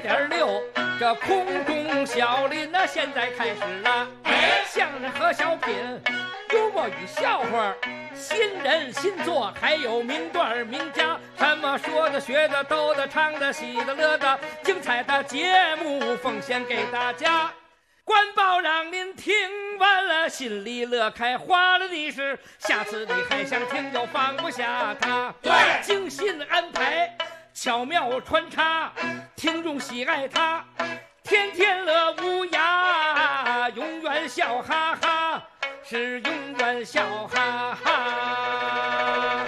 7.6，这空中小林呢，现在开始了。相声和小品，幽默与笑话，新人新作，还有名段名家，什么说的、学的、逗的、唱的、喜的、乐的，精彩的节目奉献给大家。官报让您听完了，心里乐开花了的是，下次你还想听就放不下它。 对， 精心安排，巧妙穿插，听众喜爱它，天天乐无涯，永远笑哈哈，是永远笑哈哈。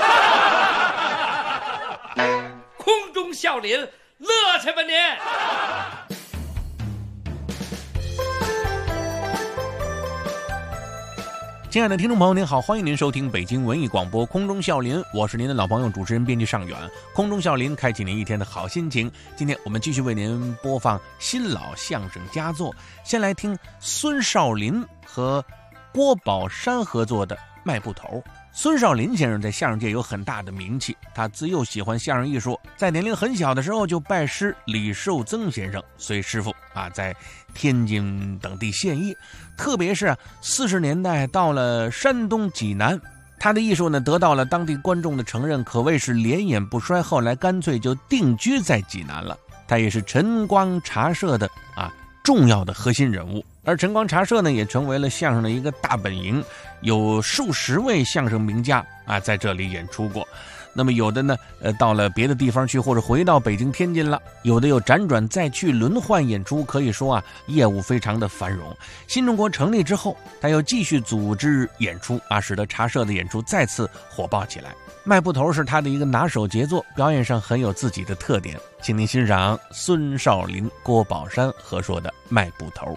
空中笑林，乐去吧您！ 亲爱的听众朋友您好，欢迎您收听北京文艺广播空中笑林，我是您的老朋友主持人编辑尚远。空中笑林开启您一天的好心情。今天我们继续为您播放新老相声佳作，先来听孙少林和郭宝山合作的《卖布头》。孙少林先生在相声界有很大的名气，他自幼喜欢相声艺术，在年龄很小的时候就拜师李寿增先生，随师傅在天津等地献艺。特别是40年代到了山东济南，他的艺术呢得到了当地观众的承认，可谓是连演不衰，后来干脆就定居在济南了。他也是晨光茶社的重要的核心人物，而晨光茶社呢也成为了相声的一个大本营，有数十位相声名家在这里演出过。那么有的呢到了别的地方去，或者回到北京天津了，有的又辗转再去轮换演出，可以说业务非常的繁荣。新中国成立之后，他又继续组织演出使得茶社的演出再次火爆起来。卖布头是他的一个拿手杰作，表演上很有自己的特点，请您欣赏孙少林、郭宝山合说的《卖布头》。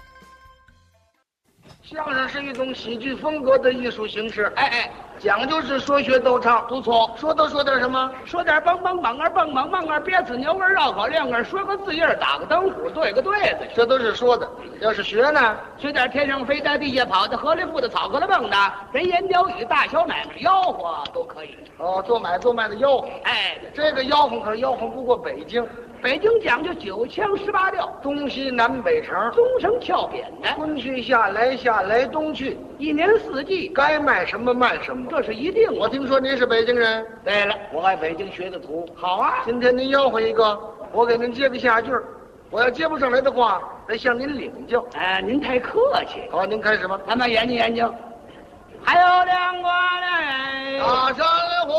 相声是一种喜剧风格的艺术形式，讲究是说学逗唱，不错。说点什么？说点蹦蹦蹦蹦蹦蹦别呲牛绕口令说个字印打个灯虎，对个对子，这都是说的。要是学呢，学点天上飞在地下跑的河里浮的草壳里蹦的人言鸟语大小买卖吆喝都可以。做买的吆喝，这个吆喝可吆喝不过北京。北京讲究9腔18调，东西南北城，中声翘扁的，春去夏来冬去，一年四季该卖什么卖什么，这是一定。我听说您是北京人。对了，我爱北京学的徒。好啊，今天您吆喝一个，我给您接个下句，我要接不上来的话，得向您领教。您太客气。好，您开始吧。咱们研究。还有两瓜的人，大山火。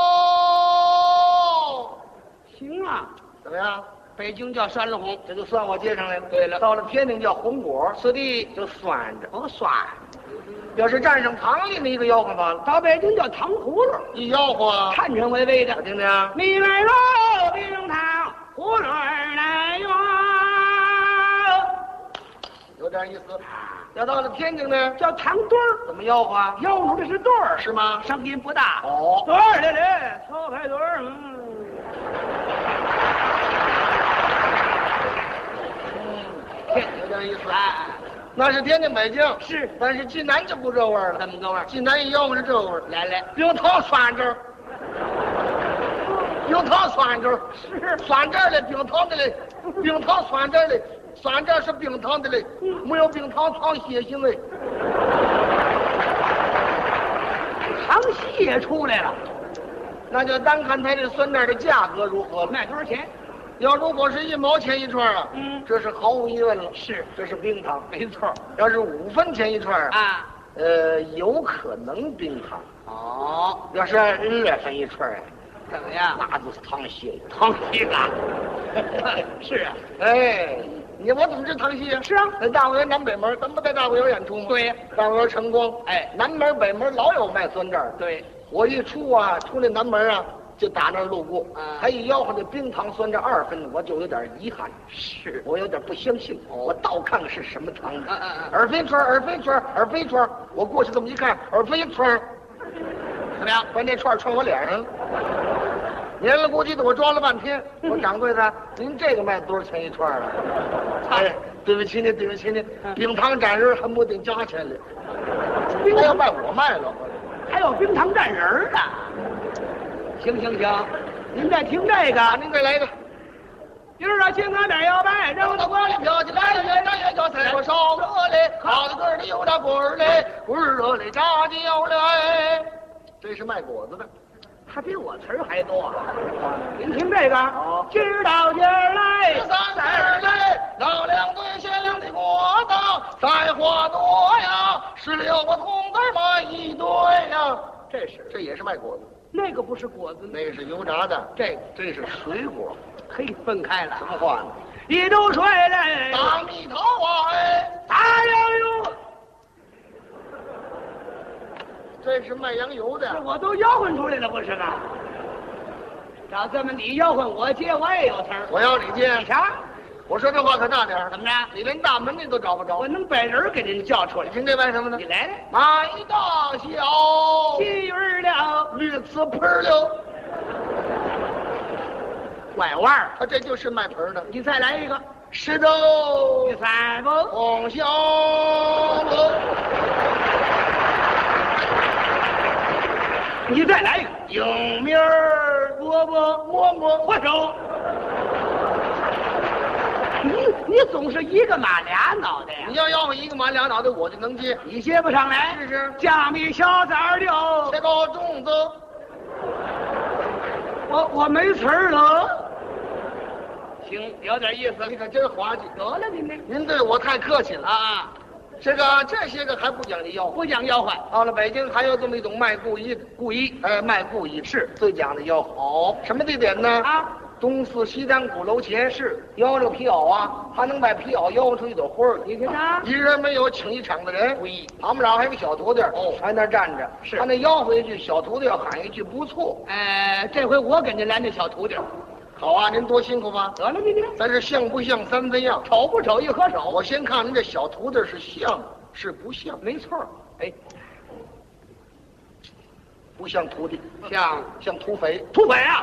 行啊。怎么样？北京叫山了红，这就算我接上来了。对了，到了天津叫红果，此地就酸着。酸。要是蘸上糖里那一个吆喝法了，到北京叫糖葫芦，一吆喝颤颤巍巍的。我听听，米来肉，冰糖葫芦来哟，有点意思。要到了天津呢，叫糖墩儿，怎么吆喝？吆喝的是墩儿，是吗？声音不大。墩儿来，操牌墩儿。有点意思。那是天津北京是，但是济南就不这味儿了。怎么个味儿？济南一吆喝是这味儿。来，冰糖酸汁，冰糖酸汁是酸汁的，冰糖的嘞，冰糖酸汁的，酸汁是冰糖的嘞，没有冰糖糖血腥嘞。糖稀也出来了，那就单看它这酸汁的价格如何，卖多少钱？要如果是1毛钱一串这是毫无疑问了。是，这是冰糖，没错。要是5分钱一串有可能冰糖。要是2分一串怎么样？那就是糖稀了，糖稀了。是啊，我怎么知糖稀啊？是啊，在大观园南北门，咱不在大观园演出吗？对呀，大观园晨光，南门北门老有卖酸汁。对，我一出出那南门就打那儿路过，他一吆喝这冰糖酸这2分，我就有点遗憾，是我有点不相信，我倒看看是什么糖。耳飞串，我过去这么一看，耳飞串，怎么样？把那串串我脸上了，黏了咕叽的，我装了半天。我掌柜的，您这个卖多少钱一串啊？对不起您，冰糖蘸人恨不得加钱了，他要卖我卖了，还有冰糖蘸人呢。行，您再听这个，您再来一个。 今儿啊，金刚点摇摆，扔到锅里飘起来，越炸越焦，菜锅烧热嘞，烤的棍儿里有点滚儿嘞，滚儿热嘞，炸焦嘞。这是卖果子的，他比我词儿还多啊！您听这个，今儿到今儿来，13儿来，老两对鲜亮的果子，菜花多呀，16个铜子买一堆呀。这也是卖果子，那个不是果子，那个是油炸的，这是水果，可以分开了。什么话呢？一兜水嘞，大蜜桃啊，大洋油。这是卖羊油的，我都吆喝出来了，不是吗？照这么你吆喝，我接我也有词儿。我要你接，你瞧，我说这话可大点儿。怎么着？你连大门你都找不着，我能把人给您叫出来。你听这卖什么呢？你来来，买大小，金鱼了，绿瓷盆了，拐弯儿，他这就是卖盆的。你再来一个，石头，第三个，黄香楼。你再来一个，迎面儿，饽饽，馍馍，握手。你总是一个马俩脑袋呀！你要我一个马俩脑袋，我就能接。你接不上来，是酱米小枣溜，切个粽子。我没词儿了。行，有点意思。你可真滑稽。得了，您对我太客气了啊！这些个还不讲究吆喝，不讲吆喝。到了北京还有这么一种卖布衣的，卖布衣是最讲的吆喝。哦，什么地点呢？啊，东四西单鼓楼前是吆这皮袄啊，还能把皮袄吆出一朵花儿。你看他，一人没有请一场的人。旁边还有个小徒弟还那站着。是，他那吆喝一句，小徒弟要喊一句不错。这回我给您来那小徒弟。好啊，您多辛苦吧。得了，您咱是像不像三分样，丑不丑一合手。我先看您这小徒弟是像是不像？没错，不像徒弟，像土匪。土匪啊！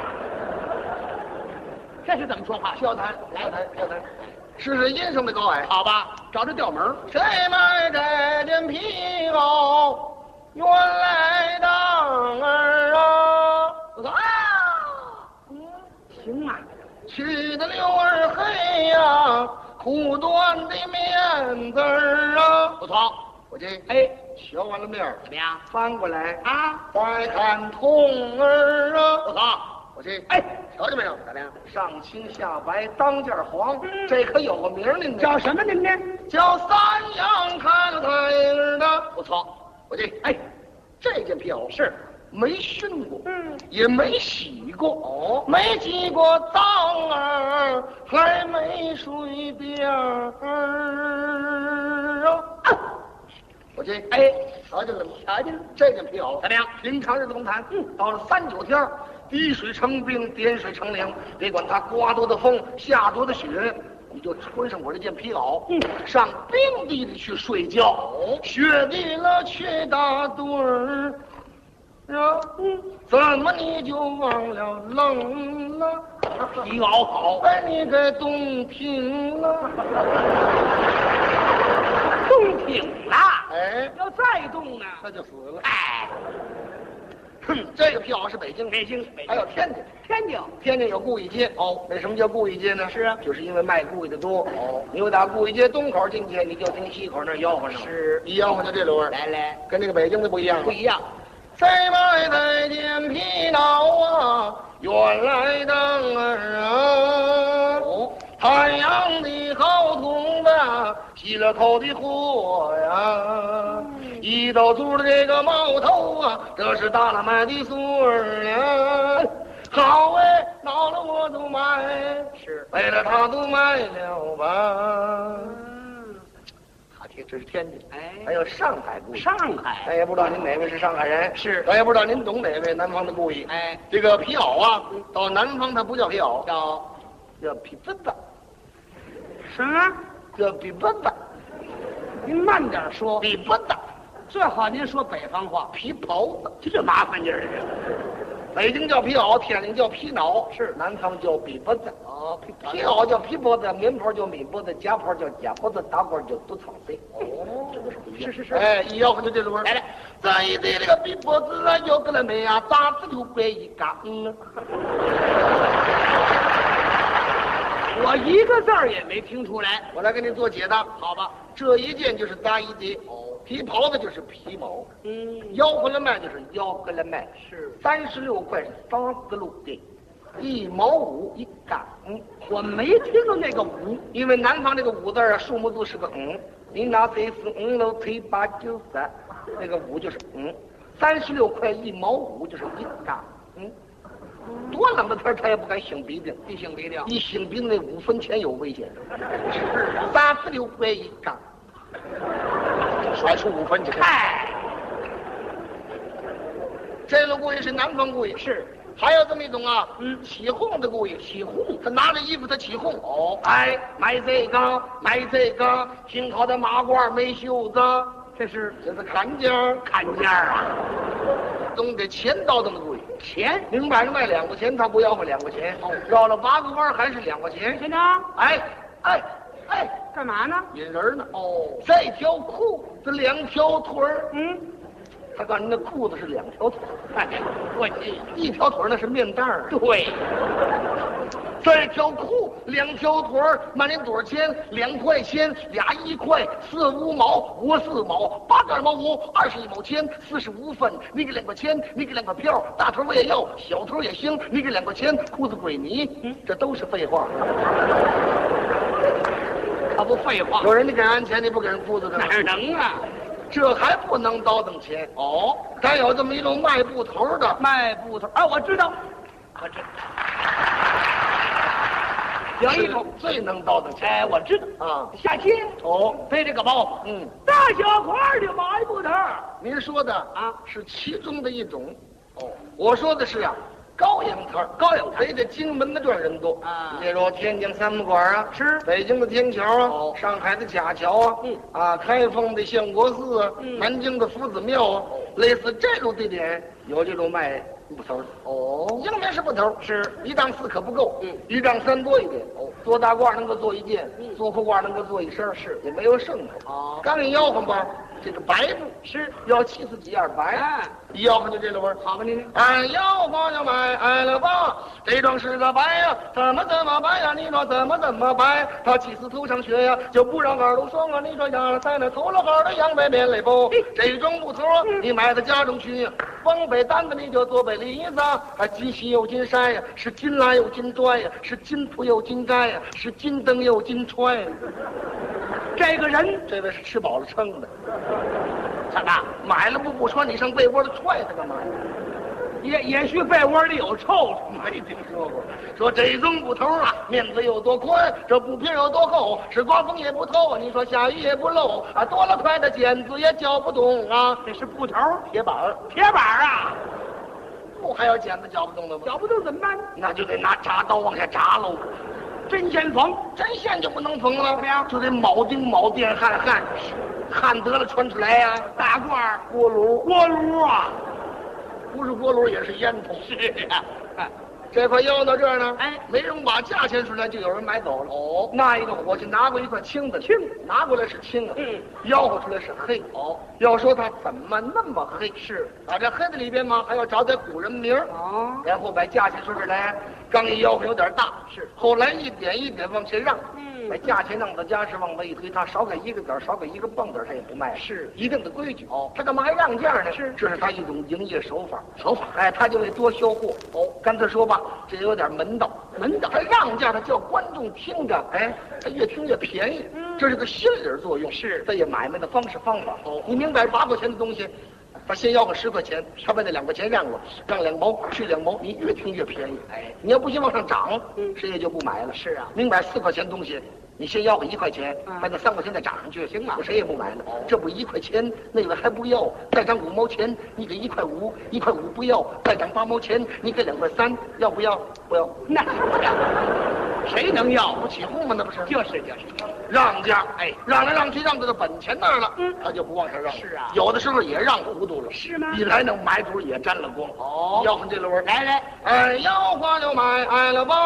这是怎么说话？笑谈，来笑谈，试音上的高矮。好吧，找着调门。谁买这件皮袄？原来当儿啊！行啊，去的溜儿黑呀，苦短的面子儿啊，不错。我这学完了面儿怎么样？翻过来啊，再看筒儿啊，不错。我这瞧见没有？怎么样？上青下白，当件黄，这可有个名儿呢。叫什么您呢？叫三阳开了太儿的，不错。我这件皮袄是。没熏过，也没洗过，没洗过脏儿，还没水边儿啊！我这瞧见了吗？瞧见了，这件皮袄怎么样？平常日子甭谈，到了3、9天，滴水成冰，点水成凉，别管它刮多的风，下多的雪，你就穿上我这件皮袄，上冰地里去睡觉，雪地了去打盹儿。怎么你就忘了冷了？皮袄好，把你给冻停了。冻停了？要再冻呢，他就死了。这个皮袄是北京，还有天津有顾义街。为什么叫顾义街呢？是啊，就是因为卖顾义的多。你又打顾义街东口进去，你就听西口那吆喝上。是，一吆喝就这轮。来，跟那个北京的不一样。不一样。谁买这件皮袄啊？原来当儿啊！太阳的好筒子，吸了口的火呀！一斗粗的这个毛头啊，这是大了买的孙儿啊！好老了我都买，是为了他都买了吧。这是天津，还有上海故意。上海，咱也不知道您哪位是上海人，是，咱也不知道您懂哪位南方的故意。这个皮袄啊，到南方它不叫皮袄，叫皮子子。什么？叫皮子子。您慢点说。皮子子，最好您说北方话。皮袍子，这麻烦劲儿。北京叫皮袄，天津叫皮袄，是南方叫皮脖子。皮袄叫皮脖子，棉袍叫棉脖子，夹袍叫夹脖子，大褂叫肚肠子。是。一吆喝就这轮。来，咱一对这个皮脖子啊，有个了没啊？咋子头拐一嘎我一个字儿也没听出来。我来给你做解答，好吧？这一件就是大衣的，皮袍子就是皮毛，吆喝了卖就是吆喝了卖，是36块是30路的，1毛5一杠。我没听到那个5，因为南方这个5字啊，数目字是个你拿3、4、5、6、7、8、9、3，那个5就是36块1毛5就是一杠。多冷的天他也不敢擤鼻涕，一擤鼻涕，一擤鼻涕那5分钱有危险。36块一杠，甩出5分钱。哎，这个故意是南方故意，是。还有这么一种啊，起哄的故意，起哄，他拿着衣服他起哄，哎，买这个，买这个，挺好的马褂没袖子，这是看家，看家啊。总得钱到这么贵，钱明摆着卖2块钱，他不要回2块钱，绕了8个弯还是2块钱。先生，哎，干嘛呢？引人呢。这条裤子2条腿儿，他告诉你那裤子是2条腿儿，我一条腿那是面袋儿。对，这条裤2条腿儿，卖您多少钱？2块钱，俩1块，4、5毛，5、4毛，8个2毛5，21毛钱，45分。你给2块钱，你给2块票，大头我也要，小头也行。你给2块钱，裤子归你。这都是废话。可不废话。有人你给人钱，你不给人裤子的，哪能啊？这还不能倒腾钱咱有这么一种卖布头的，卖布头啊，我知道，有一种最能倒腾钱，我知道啊，夏天背这个包，大小块的卖布头。您说的啊是其中的一种，我说的是啊。高阳摊，北这荆门的这人多啊，例如天津三不管啊，是北京的天桥啊，上海的贾桥啊，开封的相国寺啊，南京的夫子庙啊，类似这种地点有这种卖布头的。应面是布头，是1丈4可不够，1丈3多一点。做大褂能够做1件，做裤褂能够做1身，是也没有剩的。刚一吆喝吧，这个白布是要气死几样白，一吆喝就这个味儿。好吧，您吆喝就买了吧，这桩是个白呀，怎么白呀？你说怎么白？他气死头上学呀，就不让耳朵霜啊！你说压了在那头了好的羊白面来不？这种布头你买到家中去，风北单子你就做北梨子，金西又金山呀，是金拉又金砖呀，是金铺又金摘呀，是金灯又金穿呀。这个人，这位是吃饱了撑的。怎么买了不穿，你上被窝里踹他干嘛呀？也许被窝里有臭，没听说过。说这种布头啊，面子有多宽，这布皮有多厚，是刮风也不透，你说下雨也不漏啊，多了块的剪子也搅不动啊。这是布头，铁板啊，不还有剪子搅不动的吗？搅不动怎么办？那就得拿铡刀往下铡喽。针线缝，针线就不能缝了，怎么样？就得铆钉、铆电、焊得了穿出来呀。大褂、锅炉啊。不是锅炉也是烟筒。是呀，这块腰到这儿呢，没人把价钱出来，就有人买走了。那一个伙计拿过一块青的，拿过来是青的，吆喝出来是黑。要说他怎么那么黑？是啊，这黑的里边嘛，还要找点古人名然后把价钱说出来。刚一吆喝有点大，是后来一点一点往前让，把价钱让到家是往外一推，他少给1个点，少给1个蹦子，他也不卖，是一定的规矩。他干嘛还让价呢？这是他一种营业手法。他就为多销货。干脆说吧，这有点门道。他让价，他叫观众听着，他越听越便宜，这是个心理作用。是这也买卖的方式方法。你明白8块钱的东西。他先要个10块钱，他把那2块钱让了，让2毛去2毛，你越听越便宜。你要不行往上涨，谁也就不买了。是啊，明白4块钱东西，你先要个1块钱，把那3块钱再涨上去，行吗？谁也不买了。这不1块钱，那位还不要，再涨5毛钱，你给1块5，1块5不要，再涨8毛钱，你给2块3，要不要？不要，那不要。谁能要？不起哄吗？那不是？就是让价，让来让去，让到这本钱那儿了，他就不往下让。是啊，有的时候也让糊涂了。是吗？一来那买主也沾了光。吆喝这轮来，吆喝就买了吧，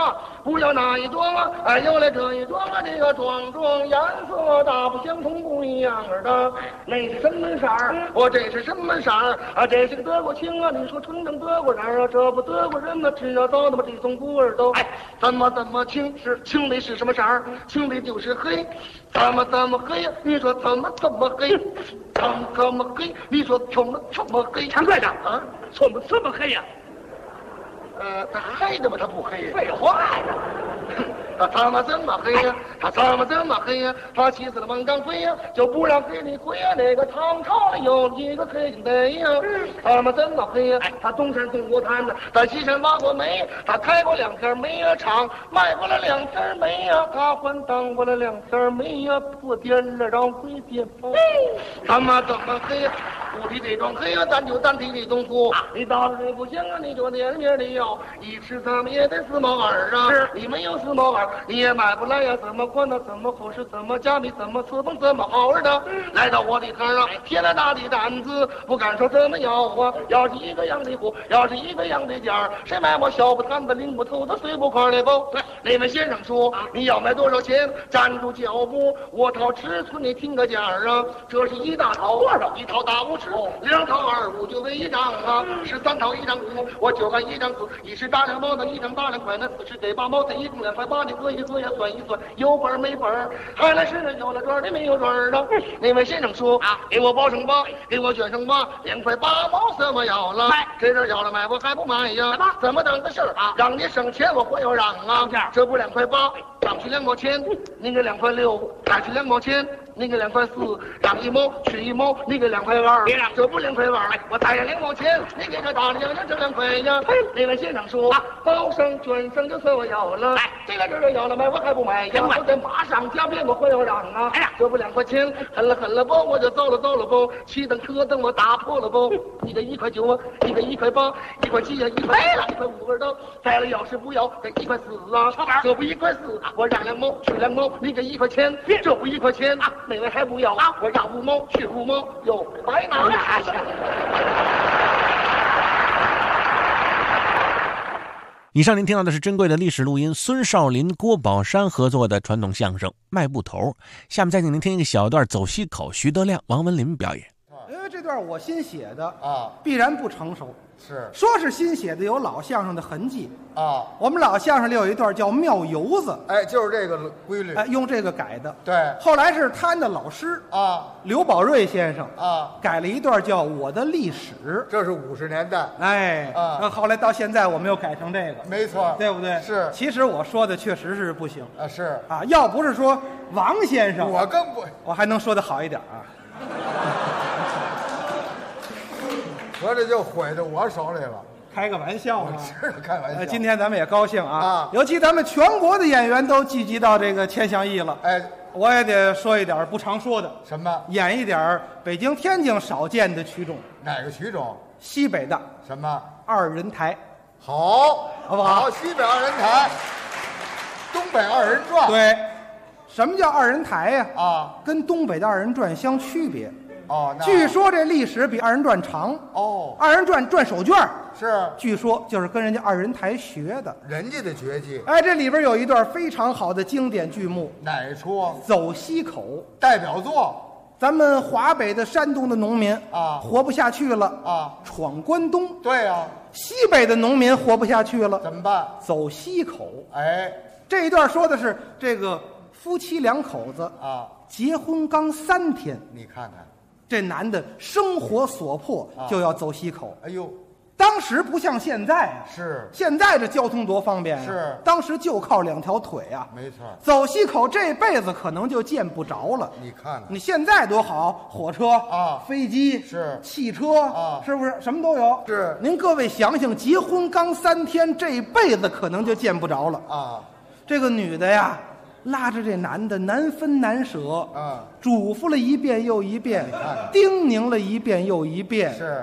不要那一桩啊，哎，有了这一桩啊，这个桩桩颜色大不相同，不一样的。那是什么色儿？我这是什么色儿啊？这是个德国青啊！你说纯正德国人啊，这不德国人吗？吃了早他妈这种古味都。哎，怎么青？是青的是什么色儿？青的就是黑。怎么黑呀？你说怎么黑？怎么黑？你说怎么黑？ 常队长啊， 怎么这么黑呀？ 他黑的吗？他不黑呀。 废话呀！ 他怎么黑呀？他怎么黑呀？他气死了王刚飞呀，就不让黑你鬼呀！那个唐朝里有一个黑警队呀，他怎么黑呀？他东山送过炭的，在西山挖过煤，他开过2天煤呀厂，卖过了2天煤呀，他还当过了2天煤呀，破点了让鬼点包。怎么黑呀？不提这桩黑呀，咱就单提这种苦。你到了这不行啊，你就点面的要一吃，咱们也得4毛2啊。你没有4毛2。你也买不来呀，怎么宽呢？怎么合适？怎么加密？怎么刺缝？怎么好玩的？来到我的摊上，贴了大的担子，不敢说怎么要啊。要是一个样的货，要是一个样的价，谁买我小不摊子，领不头的，碎不块的包。那位先生说，你要买多少钱？站住脚步，我掏尺寸，你听个价啊。这是1大套，多少？1套大5尺，2套25就为1张啊，13套1张5，我就按1张4，一时大2毛的，1张大2块，那40给8毛，这一共2块8的。合一合呀，算一算，有本没本，还来是有了准的没有准的。那位先生说啊，给我包上吧，给我卷上吧，2块8毛，怎么要了？这阵要了买，我还不买呀？怎么等的事儿啊？让你省钱，我会要让啊！这不2块8，上去2毛钱，您给2块6，下去2毛钱，您给2块4，让1毛去1毛，你给2块2，别让这不2块2，我再让2毛钱，你给这大娘这2块呀。那位先生说，包上卷上就算我要了，这个这要了买我还不买呀？我得马上加鞭，我会要让啊！这不2块钱，狠了不，我就走了不，骑灯车灯我打破了不，你个1块9啊，你个1块8，1块7呀，1块1块5都，再了要是不要，这1块4啊，这不1块4，我让2毛去2毛，你给1块钱，这不1块钱啊，那位还不要啊，我让5毛去5毛，哟，白拿去。 以上您听到的是珍贵的历史录音，孙少林、郭宝山合作的传统相声《卖布头》。下面再请您听一个小段走西口，徐德亮、王文林表演。 因为这段我新写的啊， 必然不成熟。 是说是新写的，有老相声的痕迹啊。 我们老相声里有一段叫妙油子， 哎，就是这个规律， 哎，用这个改的。 对， 后来是他的老师啊， 刘宝瑞先生啊， 改了一段叫我的历史， 这是50年代， 哎啊， 后来到现在我们又改成这个， 没错， 对不对？ 是， 其实我说的确实是不行啊，是啊，要不是说王先生， 我更不， 我还能说的好一点啊。 合着就毁到我手里了。 开个玩笑嘛， 是开玩笑。 今天咱们也高兴啊， 尤其咱们全国的演员都聚集到这个千祥艺了。 哎， 我也得说一点不常说的， 什么？ 演一点北京、天津少见的曲种。 哪个曲种？ 西北的什么 2人台？ 好， 好不好？ 西北2人台，东北2人转。 对，什么叫2人台呀？ 啊， 跟东北的2人转相区别。 哦， 据说这历史比2人转长。 哦 ，2人转手绢是， 据说就是跟人家2人台学的， 人家的绝技。 哎，这里边有一段非常好的经典剧目， 哪一出？ 走西口代表作。 咱们华北的、山东的农民啊， 活不下去了啊， 闯关东。 对呀， 西北的农民活不下去了， 怎么办？ 走西口。 哎， 这一段说的是这个夫妻2口子啊， 结婚刚3天， 你看看。 这男的生活所迫就要走西口。 哎呦， 当时不像现在啊， 是现在这交通多方便啊， 是当时就靠2条腿啊， 没错。 走西口这辈子可能就见不着了。 你看看， 你现在多好，火车啊， 飞机是汽车啊， 是不是什么都有？ 是。 您各位想想，结婚刚3天，这辈子可能就见不着了啊。 这个女的呀，拉着这男的难分难舍， 啊， 嘱咐了一遍又一遍，叮咛了一遍又一遍， 是。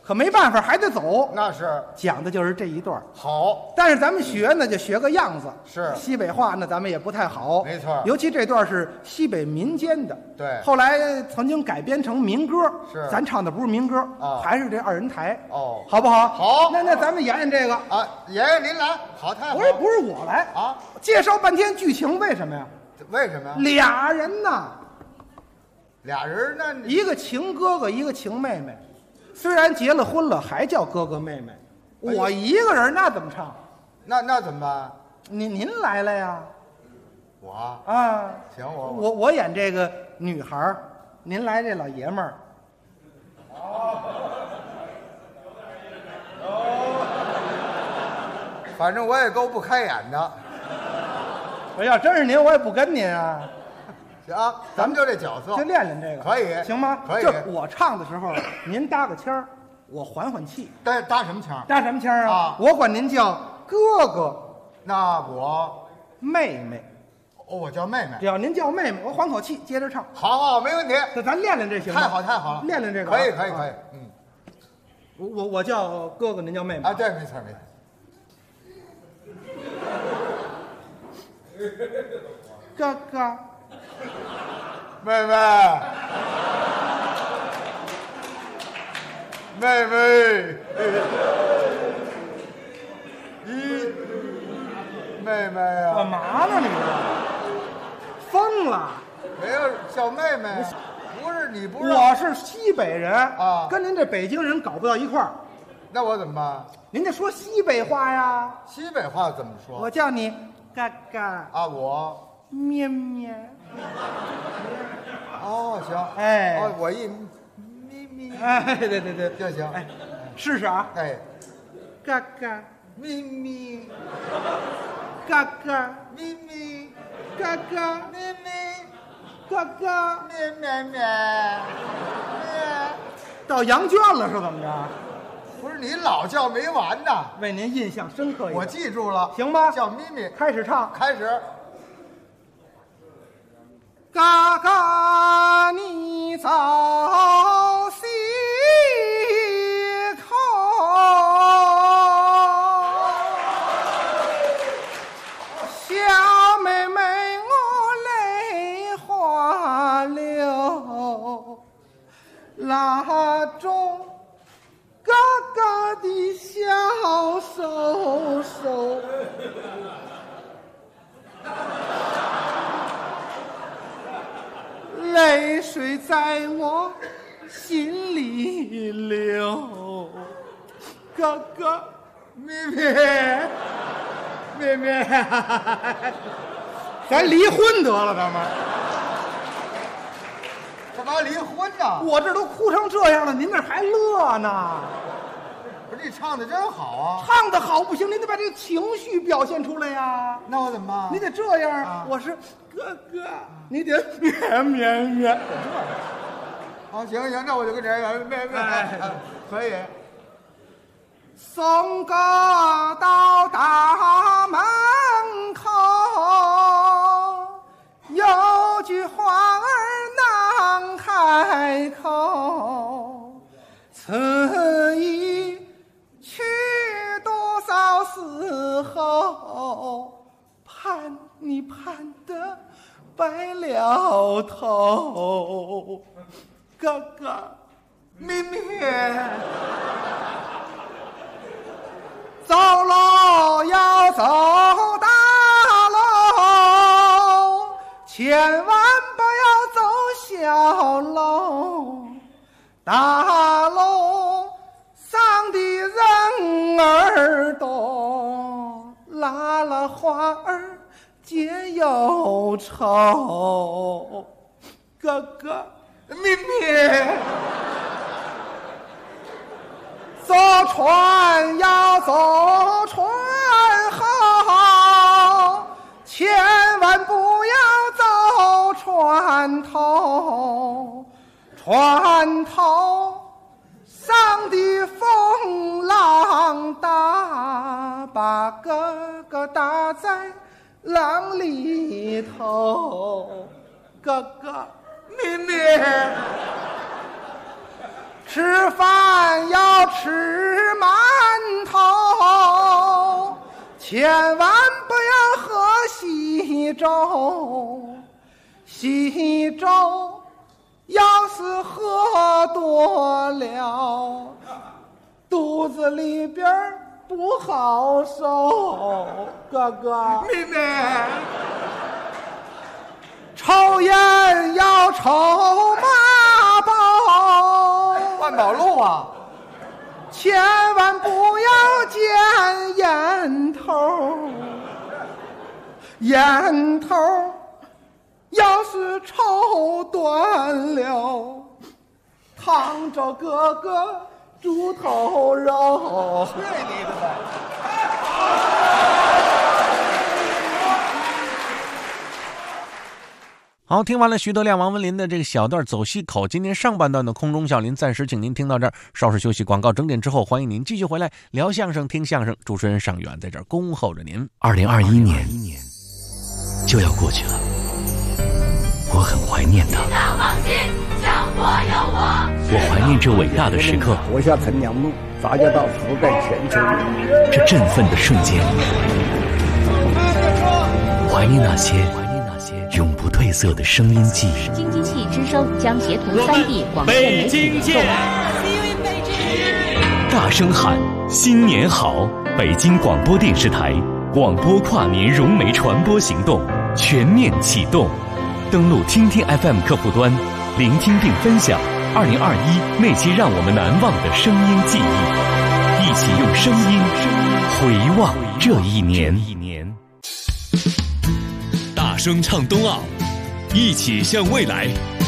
可没办法还得走。 那是讲的就是这一段。 好， 但是咱们学呢，就学个样子。 是西北话呢，咱们也不太好。 没错尤其这段是西北民间的。 对后来曾经改编成民歌。 是咱唱的不是民歌啊还是这二人台。 哦好不好？ 好那咱们演演这个。 啊，爷爷您来，好，太好。 不是我来啊， 介绍半天剧情，为什么呀？ 为什么呀？ 俩人呐， 俩人呢？ 一个情哥哥，一个情妹妹，虽然结了婚了，还叫哥哥妹妹。 哎呦我一个人那怎么唱？ 那怎么办？ 您来了呀？ 我啊， 行， 我演这个女孩儿，您来这老爷们儿。 反正我也够不开眼的。 我要真是您，我也不跟您啊。 行啊，咱们就这角色， 就练练这个， 可以行吗？ 可以就我唱的时候，您搭个腔儿，我缓缓气。 搭什么腔？ 搭什么腔儿啊？ 啊我管您叫哥哥、 那我妹妹。 我叫妹妹。 只要您叫妹妹，我缓口气，接着唱。 好，没问题。 这咱练练这行吗？ 太好了， 练练这个啊。 可以， 啊我叫哥哥，您叫妹妹啊，对，没错。 哥哥， 妹妹，妹妹呀， 干嘛呢你这？疯了！ 没有小妹妹，不是你不是我是西北人啊跟您这北京人搞不到一块儿。 那我怎么办？ 您得说西北话呀。 西北话怎么说？ 我叫你嘎嘎啊，我咩咩。 哦行， 哎哦我一咪哎，对就行， 哎，试试啊。 哎嘎嘎咪嘎嘎咪嘎嘎咪嘎嘎， 咩， 到羊圈了是怎么着？ 不是你老叫没完呐， 为您印象深刻一点。 我记住了， 行吗？ 叫咪， 开始唱。 开始。 嘎嘎，你走西口，小妹妹我泪花流，拉中嘎嘎的小手手。泪水在我心里流，哥哥，妹妹，咱离婚得了，咱们。 干嘛离婚呢？ 我这都哭成这样了，您这还乐呢？ 不是你唱的真好啊！ 唱的好不行，您得把这个情绪表现出来呀。 那我怎么办？ 你得这样， 啊我是哥哥，你得咩。 好，行，那我就跟这个妹，可以。 送哥到大门口，有句话儿难开口，此一去多少时候，盼你盼得白了头，哥哥， 咪， 走喽要走大楼，千万不要走小楼，大楼上的人儿多，拉了花儿结忧愁，哥哥， 咪， 坐船要走船后，千万不要走船头，船头上的风浪大，把哥哥打在浪里头，哥哥， 咪， 吃饭要吃馒头，千万不要喝稀粥。稀粥要是喝多了，肚子里边不好受。哥哥， 妹妹， 抽烟要抽马宝， 万宝路啊， 千万不要捡烟头。烟头要是抽断了，烫着哥哥猪头肉。 对你的吧。 好，听完了徐德亮、王文林的这个小段走西口，今天上半段的空中笑林暂时请您听到这儿，稍事休息，广告整点之后，欢迎您继续回来聊相声、听相声。主持人尚远在这儿恭候着您。 2021年就要过去了，我很怀念它。我怀念这伟大的时刻， 活下陈娘路，杂交到覆盖全球， 这振奋的瞬间，怀念那些永不褪色的声音记忆。 京津冀之声将协同3D 广电媒体联动， 大声喊新年好！北京广播电视台广播跨年融媒传播行动全面启动，登录听听 FM 客户端，聆听并分享2021那些让我们难忘的声音记忆，一起用声音回望这一年。 大声唱冬奥，一起向未来。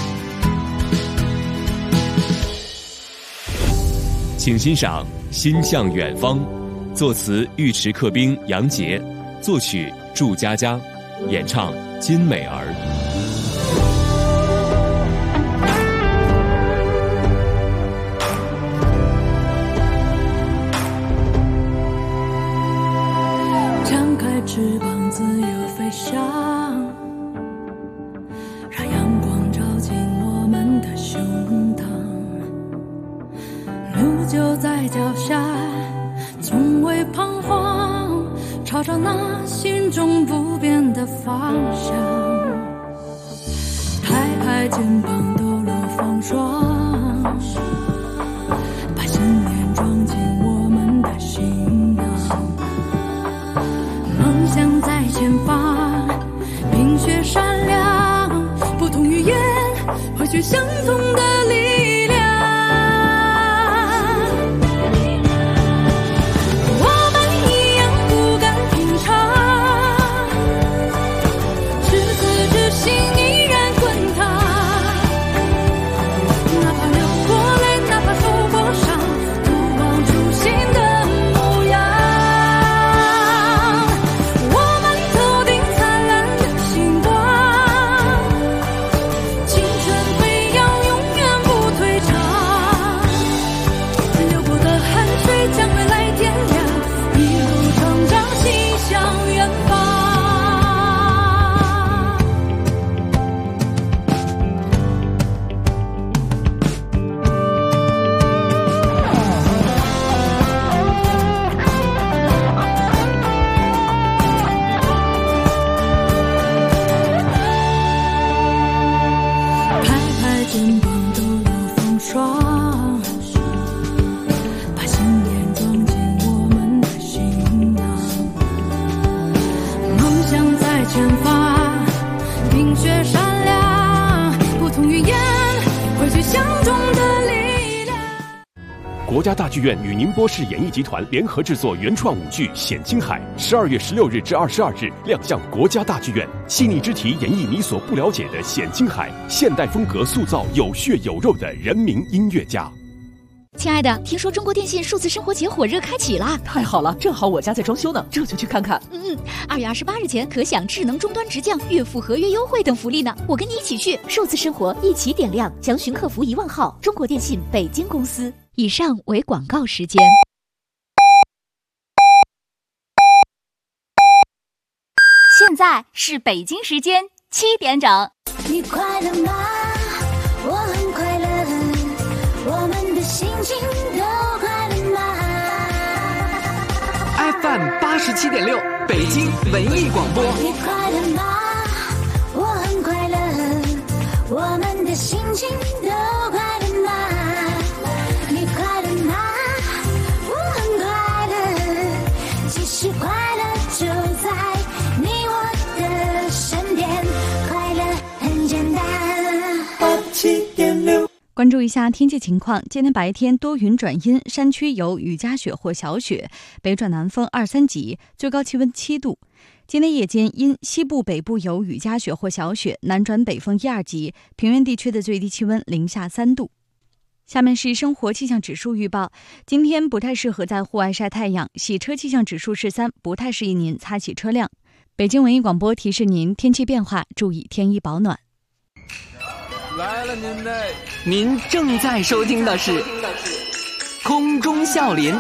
请欣赏《心向远方》，作词尉迟克兵、杨杰，作曲祝佳佳，演唱金美儿。 张开翅膀自由飞翔，让阳光照进我们的胸膛，路就在脚下，从未彷徨，朝着那心中不变的方向，拍拍肩膀抖落风霜，把信念装进我们的行囊，梦想在前方，冰雪闪亮，不同语言汇聚相同的力量，我们一样不敢平常，赤子之心依然滚烫，哪怕流过泪，哪怕受过伤，不忘初心的模样，我们头顶灿烂的星光，青春飞扬永远不退场，流过的汗水将未来点亮，一路成长心向远方。拍拍肩膀抖落风霜，把信念装进我们的行囊，梦想在前方，冰雪闪亮，不同语言汇聚相同的力量。 国家大剧院与宁波市演艺集团联合制作原创舞剧《显青海》，12月16日至22日亮相国家大剧院，细腻之题演绎你所不了解的显青海，现代风格塑造有血有肉的人民音乐家。 亲爱的，听说中国电信数字生活节火热开启啦！ 太好了，正好我家在装修呢，这就去看看。 2月28日前可享智能终端直降、月付合约优惠等福利呢，我跟你一起去。数字生活一起点亮，详询客服1万号，中国电信北京公司。以上为广告时间。 现在是北京时间7点整。 你快乐吗？我很快乐，我们的心 87.6，北京文艺广播。 你快乐吗？我很快乐，我们的心情都快乐吗？你快乐吗？我很快乐，其实快乐就在你我的身边，快乐很简单。87.6。 关注一下天气情况，今天白天多云转阴，山区有雨夹雪或小雪，北转南风2、3级，最高气温7度。今天夜间因西部、北部有雨夹雪或小雪，南转北风1、2级，平原地区的最低气温零下3度。下面是生活气象指数预报，今天不太适合在户外晒太阳，洗车气象指数是3，不太适宜您擦洗车辆。北京文艺广播提示您天气变化，注意添衣保暖。 来了您的， 您正在收听的是空中笑林。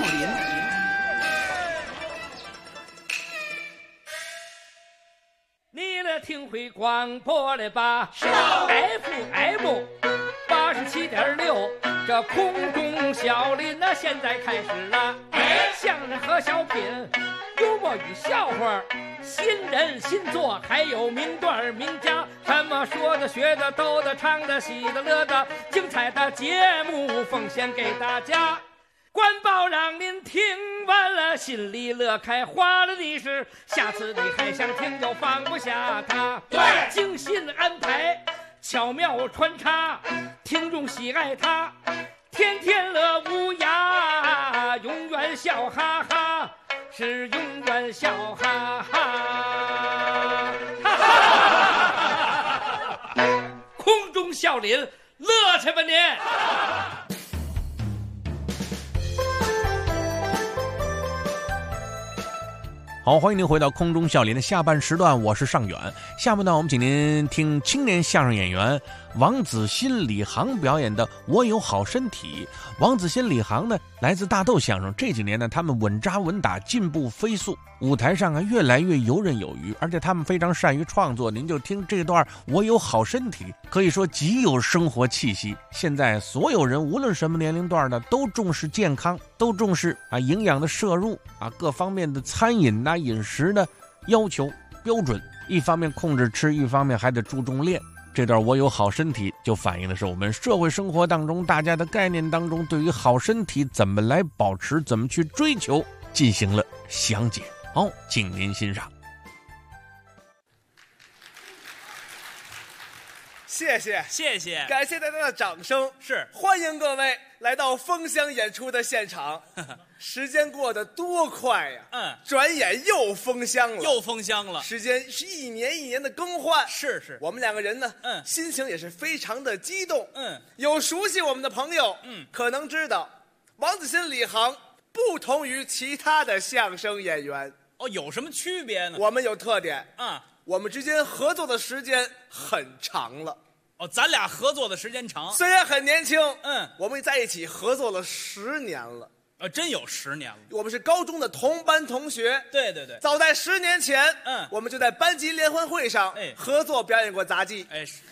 你来听会广播了吧？是 FM 87.6，这空中笑林那现在开始了。相声和小品，幽默与笑话，新人新作，还有名段名家，什么说的学的逗的唱的喜的乐的，精彩的节目奉献给大家。官报让您听完了心里乐开花了的是，下次你还想听就放不下它。对，精心安排，巧妙穿插，听众喜爱它，天天乐无涯，永远笑哈哈，是永远笑哈哈。空中笑林，乐去吧您！ 好，欢迎您回到空中笑林的下半时段，我是尚远。下半段我们请您听青年相声演员王子欣、李航表演的《我有好身体》。王子欣、李航呢，来自大豆相声，这几年呢，他们稳扎稳打，进步飞速，舞台上啊越来越游刃有余，而且他们非常善于创作。您就听这段《我有好身体》，可以说极有生活气息。现在所有人无论什么年龄段的都重视健康，都重视营养的摄入各方面的餐饮饮食的要求标准，一方面控制吃，一方面还得注重练。这段我有好身体就反映的是我们社会生活当中大家的概念当中对于好身体怎么来保持，怎么去追求进行了详解。好，请您欣赏。 谢谢， 谢谢， 感谢大家的掌声。 是， 欢迎各位来到封箱演出的现场。时间过得多快呀！转眼又封箱了，时间是一年一年的更换。 是， 我们两个人呢，心情也是非常的激动。有熟悉我们的朋友，可能知道，王子欣、李航不同于其他的相声演员。 哦，有什么区别呢？ 我们有特点我们之间合作的时间很长了。 哦，咱俩合作的时间长， 虽然很年轻，我们在一起合作了10年了。 真有10年了。 我们是高中的同班同学。 对， 早在10年前，我们就在班级联欢会上合作表演过杂技。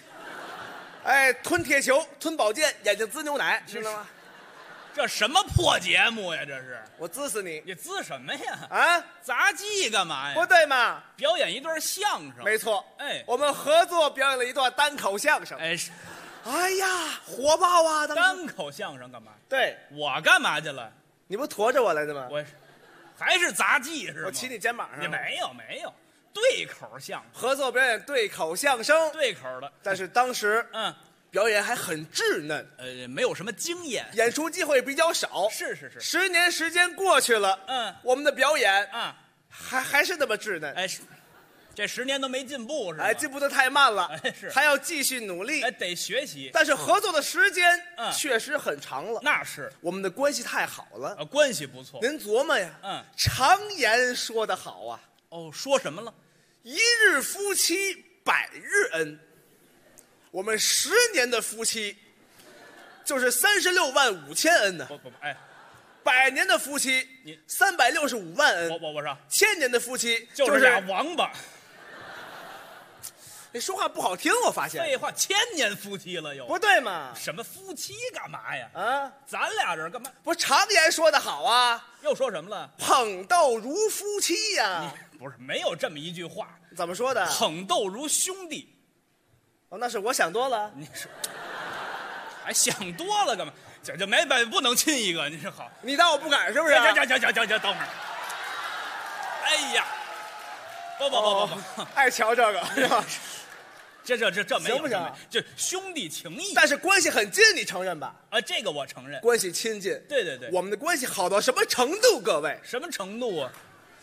吞铁球，吞宝剑，眼睛滋牛奶，知道吗？ 这什么破节目呀？这是我滋死你！ 你滋什么呀？杂技干嘛呀？ 不对嘛， 表演一段相声。 没错，我们合作表演了一段单口相声。哎呀，火爆啊！ 单口相声干嘛？ 对， 我干嘛去了？ 你不驮着我来的吗？ 我还是杂技是吗？ 我骑你肩膀上。 你没有，对口相声， 合作表演对口相声， 对口的。 但是当时表演还很稚嫩， 没有什么经验， 演出机会比较少。 是 10年时间过去了，我们的表演还是那么稚嫩。 这10年都没进步是吧？ 进步的太慢了， 是还要继续努力， 得学习。 但是合作的时间确实很长了。 那是我们的关系太好了， 关系不错。 您琢磨呀，常言说得好啊。 说什么了？ 一日夫妻百日恩。我们10年的夫妻，就是36万5千恩呢。100年的夫妻，你365万恩。 我说 ，1000年的夫妻就是俩王八。 你说话不好听，我发现。 废话，1000年夫妻了又。 不对嘛？ 什么夫妻干嘛呀？ 啊， 咱俩这干嘛？ 不是常言说的好啊， 又说什么了？ 捧逗如夫妻呀。 不是，没有这么一句话。 怎么说的？ 捧逗如兄弟。 哦，那是我想多了。 你是还想多了干嘛？这没不能亲一个，你是好。 你当我不敢是不是？ 这，等会儿。哎呀，不， 爱瞧这个是吧？ 这没有行不行？ 这兄弟情谊， 但是关系很近，你承认吧？ 啊，这个我承认， 关系亲近。 对， 我们的关系好到什么程度？各位， 什么程度啊？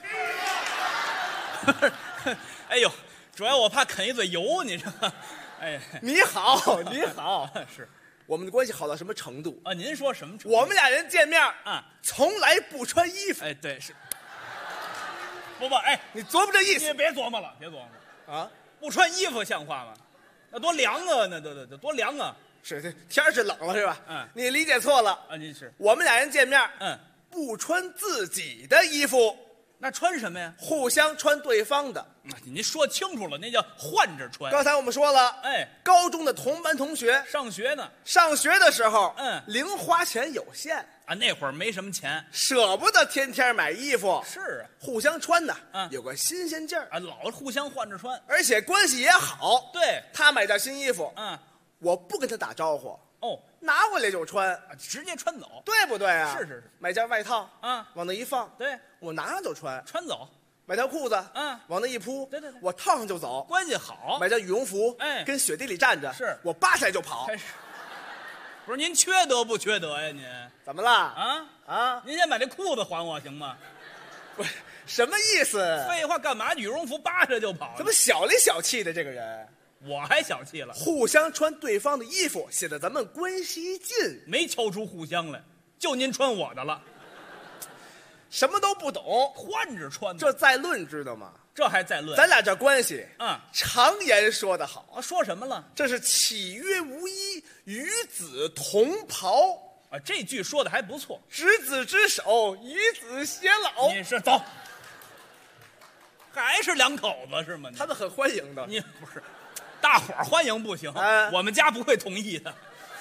哎呦，主要我怕啃一嘴油，你知道？哎， 你好， 是。 我们的关系好到什么程度啊？您说什么程度？ 我们俩人见面啊， 从来不穿衣服。 哎，对，是。不，哎， 你琢磨这意思？ 你别琢磨了，别琢磨了啊！ 不穿衣服像话吗？那多凉啊！那多凉啊！ 是这天是冷了是吧？ 嗯， 你理解错了啊！您是我们俩人见面，不穿自己的衣服， 那穿什么呀？ 互相穿对方的。 您说清楚了，那叫换着穿。 刚才我们说了， 哎， 高中的同班同学上学呢， 上学的时候，零花钱有限啊，那会儿没什么钱， 舍不得天天买衣服， 是啊， 互相穿的，有个新鲜劲儿啊，老互相换着穿， 而且关系也好。 对， 他买件新衣服，我不跟他打招呼， 哦， 拿过来就穿， 直接穿走， 对不对啊？ 是， 买件外套，往那一放， 对， 我拿上就穿走。 买条裤子，往那一铺， 对， 我套上就走， 关系好。 买件羽绒服，跟雪地里站着， 是我扒下来就跑。 不是您缺德不缺德呀？您怎么了？啊！ 您先把这裤子还我行吗？ 不是什么意思？ 废话，干嘛羽绒服扒着就跑？ 怎么小里小气的这个人？ 我还小气了。 互相穿对方的衣服，显得咱们关系近。 没瞧出互相来，就您穿我的了。 什么都不懂， 换着穿， 这再论知道吗？ 这还在论？ 咱俩这关系，常言说得好啊，说什么了？ 这是契约无依，与子同袍啊，这句说的还不错。 执子之手，与子偕老。 你是走，还是两口子是吗？ 他们很欢迎的。 你不是，大伙儿欢迎不行，我们家不会同意的。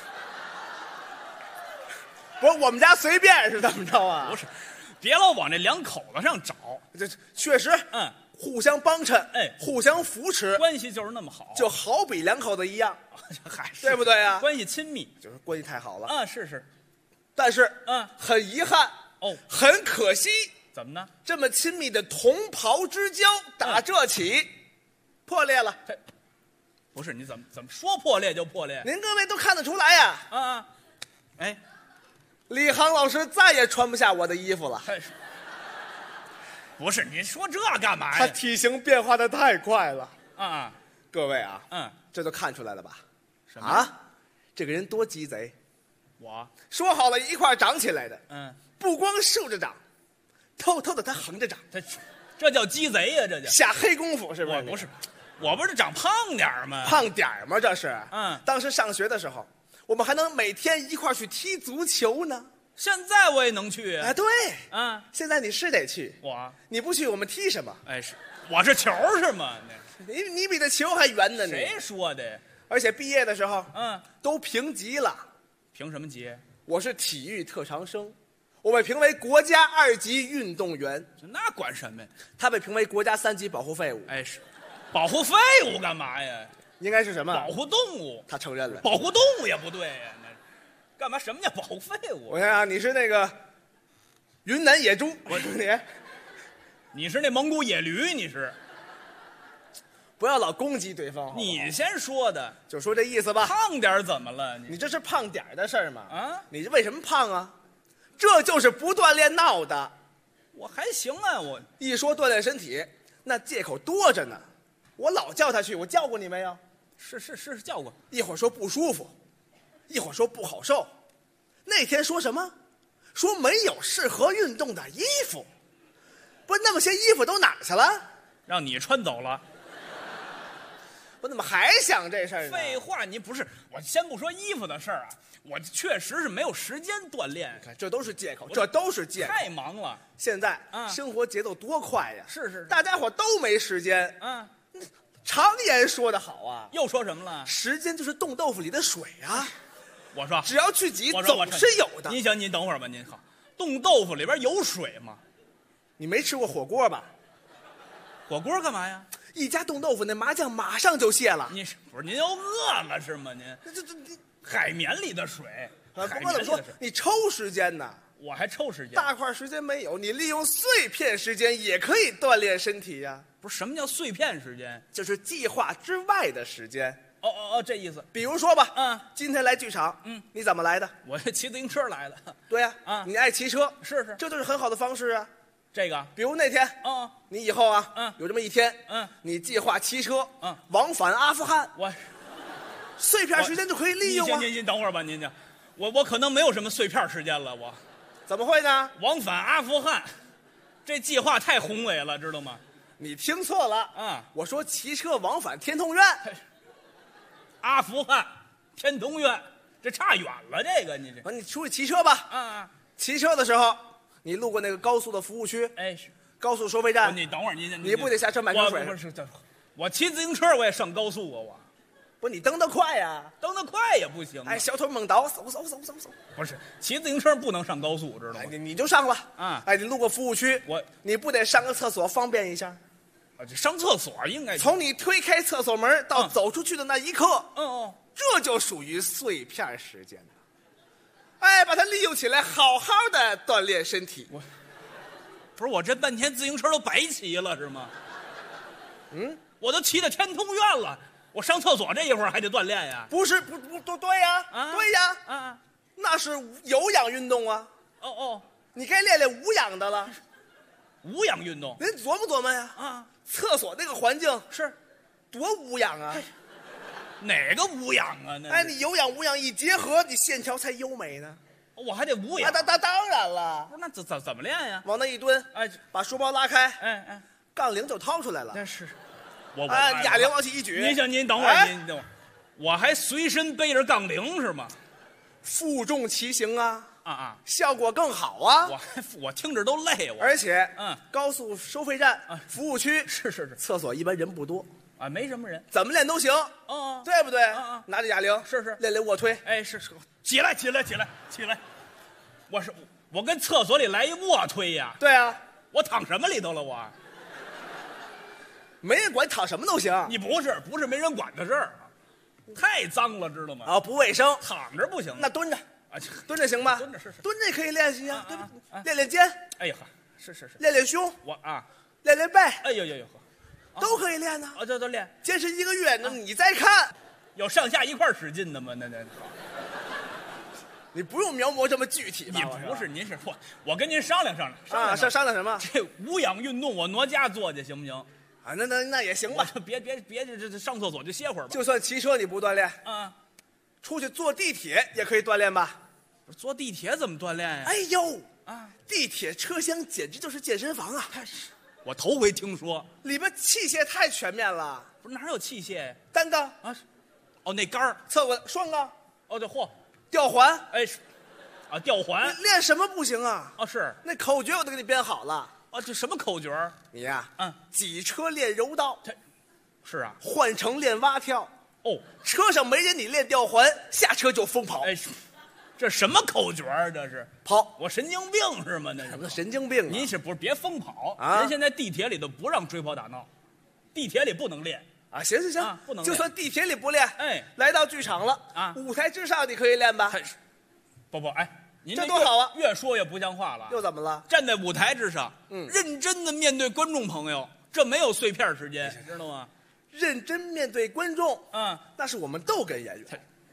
不是我们家随便是怎么着啊？ 不是。别老往这两口子上找， 这确实，互相帮衬，互相扶持， 关系就是那么好， 就好比两口子一样， 还是对不对啊？ 关系亲密， 就是关系太好了啊！是， 但是，很遗憾，很可惜， 怎么呢？ 这么亲密的同袍之交，打这起，破裂了。 不是你怎么说破裂就破裂？ 您各位都看得出来呀！ 哎。 李航老师再也穿不下我的衣服了。 不是，您说这干嘛呀？ 他体型变化的太快了啊！ 各位啊，这都看出来了吧？ 什么啊？ 这个人多鸡贼！ 我说好了一块长起来的，不光竖着长，偷偷的他横着长， 这叫鸡贼呀！这叫下黑功夫是不是？ 不是，我不是长胖点吗？ 胖点吗？这是。当时上学的时候。我们还能每天一块去踢足球呢。 现在我也能去啊！对，现在你是得去。你不去，我们踢什么？ 哎，是，我是球是吗？ 你比这球还圆呢！ 谁说的？ 而且毕业的时候，都评级了。 评什么级？ 我是体育特长生，我被评为国家2级运动员。 那管什么呀？ 他被评为国家3级保护废物。 哎，是，保护废物干嘛呀？ 应该是什么？ 保护动物。 他承认了。 保护动物也不对呀，那干嘛？什么叫保护废物？ 我看啊，你是那个云南野猪， 你是那蒙古野驴，你是。 不要老攻击对方。 你先说的， 就说这意思吧。 胖点怎么了？ 你这是胖点的事儿吗？啊，你为什么胖啊？这就是不锻炼闹的。 我还行啊，我一说锻炼身体，那借口多着呢。我老叫他去，我叫过你没有？ 是叫过。 一会儿说不舒服，一会儿说不好受。那天说什么？说没有适合运动的衣服。不，那么些衣服都哪儿去了？ 让你穿走了。 我怎么还想这事儿呢？ 废话，你不是我先不说衣服的事儿啊，我确实是没有时间锻炼。 这都是借口，这都是借口。 太忙了。 现在生活节奏多快呀！ 是， 大家伙都没时间。 常言说得好啊， 又说什么了？ 时间就是冻豆腐里的水啊。 我说， 只要去挤， 我总是有的。 您行，您等会儿吧。您好，冻豆腐里边有水吗？ 你没吃过火锅吧？ 火锅干嘛呀？ 一加冻豆腐，那麻酱马上就泄了。 你不是您要饿了是吗？您这海绵里的水， 不管怎么说，你抽时间呢？ 我还抽时间， 大块时间没有，你利用碎片时间也可以锻炼身体呀。 不是什么叫碎片时间？ 就是计划之外的时间。 哦，这意思。 比如说吧，今天来剧场，你怎么来的？ 我骑自行车来的。 对呀，你爱骑车， 是， 这就是很好的方式啊。 这个， 比如那天，你以后啊，有这么一天，你计划骑车，往返阿富汗，碎片时间就可以利用啊。 您等会儿吧，您我可能没有什么碎片时间了，我。 怎么会呢？ 往返阿富汗，这计划太宏伟了，知道吗？ 你听错了我说骑车往返天通苑， 阿富汗，天通苑，这差远了。这个你出去骑车吧。骑车的时候，你路过那个高速的服务区，高速收费站， 你等会儿， 你不得下车买瓶水？ 不是，我骑自行车我也上高速啊，我。 不，你蹬得快呀， 蹬得快也不行。 小腿猛倒，嗖。 不是，骑自行车不能上高速，知道吗？ 你就上了你路过服务区，你不得上个厕所方便一下？ 这上厕所应该从你推开厕所门到走出去的那一刻，这就属于碎片时间了。把它利用起来，好好的锻炼身体。 不是我这半天自行车都白骑了是吗？我都骑到天通苑了。我上厕所这一会儿还得锻炼呀？ 不是，不对呀，对呀，那是有氧运动啊。你该练练无氧的了。 无氧运动， 您琢磨琢磨呀。厕所那个环境是多无氧啊。 哪个无氧啊？ 你有氧无氧一结合，你线条才优美呢。 我还得无氧。 当然了。 不是，那怎么练呀？ 往那一蹲，把书包拉开，杠铃就掏出来了。 那是。 哑铃往起一举。 您等会儿，您等会儿，我还随身背着杠铃是吗？ 负重骑行啊，效果更好啊。 我听着都累。 而且高速收费站服务区是厕所一般人不多没什么人， 怎么练都行。对不对？拿着哑铃是练练卧推。 是起来。我跟厕所里来一卧推呀。 对啊， 我躺什么里头了我？ 没人管，躺什么都行。 你不是没人管的事儿，太脏了，知道吗？ 不卫生。 躺着不行， 那蹲着蹲着行吧？ 蹲着是蹲着可以练习啊，对吧？练练肩。 哎呀，是练练胸。 我练练背。 哎呦， 都可以练呢。 这都练， 坚持1个月，那你再看， 有上下一块使劲的吗？那你不用描摹这么具体吧？ 你不是，您是我跟您商量商量什么？ 这无氧运动我挪家做去行不行？ 那也行吧。 别这上厕所就歇会儿吧。 就算骑车你不锻炼，出去坐地铁也可以锻炼吧？ 坐地铁怎么锻炼呀？ 哎呦地铁车厢简直就是健身房啊！ 我头回听说， 里边器械太全面了。 不是哪有器械呀？ 单杠那杆儿， 侧过双杠，吊环， 吊环。 练什么不行啊？ 是那口诀我都给你编好了。 这什么口诀？ 你呀，挤车练柔道。 是啊， 换乘练蛙跳。车上没人你练吊环，下车就疯跑。 这什么口诀这是跑？ 我神经病是吗？那什么神经病？ 您不是别疯跑人现在地铁里头不让追跑打闹，地铁里不能练行， 不能练。 就算地铁里不练，来到剧场了舞台之上你可以练吧？ 不，您这多好啊！ 越说越不像话了。 又怎么了？ 站在舞台之上，认真的面对观众朋友，这没有碎片时间，知道吗？ 认真面对观众，那是我们逗哏演员。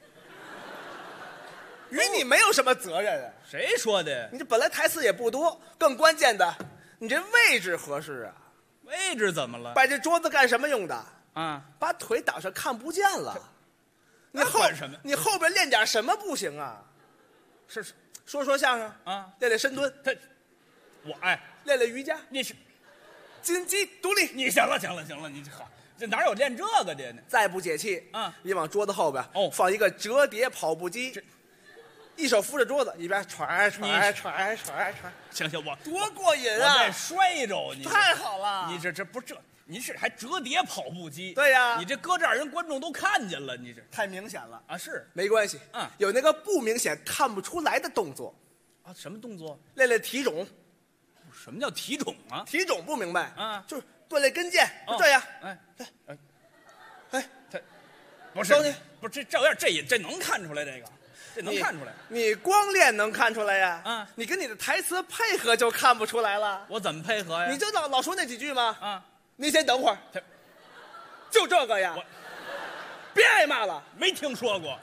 与你没有什么责任。 谁说的？ 你这本来台词也不多，更关键的，你这位置合适啊？ 位置怎么了？ 摆这桌子干什么用的？ 把腿挡上看不见了。 你管什么？ 你后边练点什么不行啊？ 是说相声练练深蹲。练练瑜伽。 你是金鸡独立。 你行了，你好，这哪有练这个的呢？ 再不解气你往桌子后边放一个折叠跑步机。一手扶着桌子，一边喘。行， 我多过瘾啊！ 我再摔着你， 太好了！ 你这不是您是还折叠跑步机？ 对呀， 你这搁这儿人观众都看见了，你这太明显了啊！是没关系，有那个不明显看不出来的动作啊？什么动作？ 练练体踵。 什么叫体踵啊？ 体踵不明白啊？就是锻炼跟腱，就这样。哎， 不是，不是这照样，这能看出来这能看出来。 你光练能看出来呀？你跟你的台词配合就看不出来了。 我怎么配合呀？ 你就老说那几句吗？你先等会儿。就这个呀？别挨骂了。 没听说过。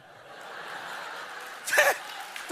对，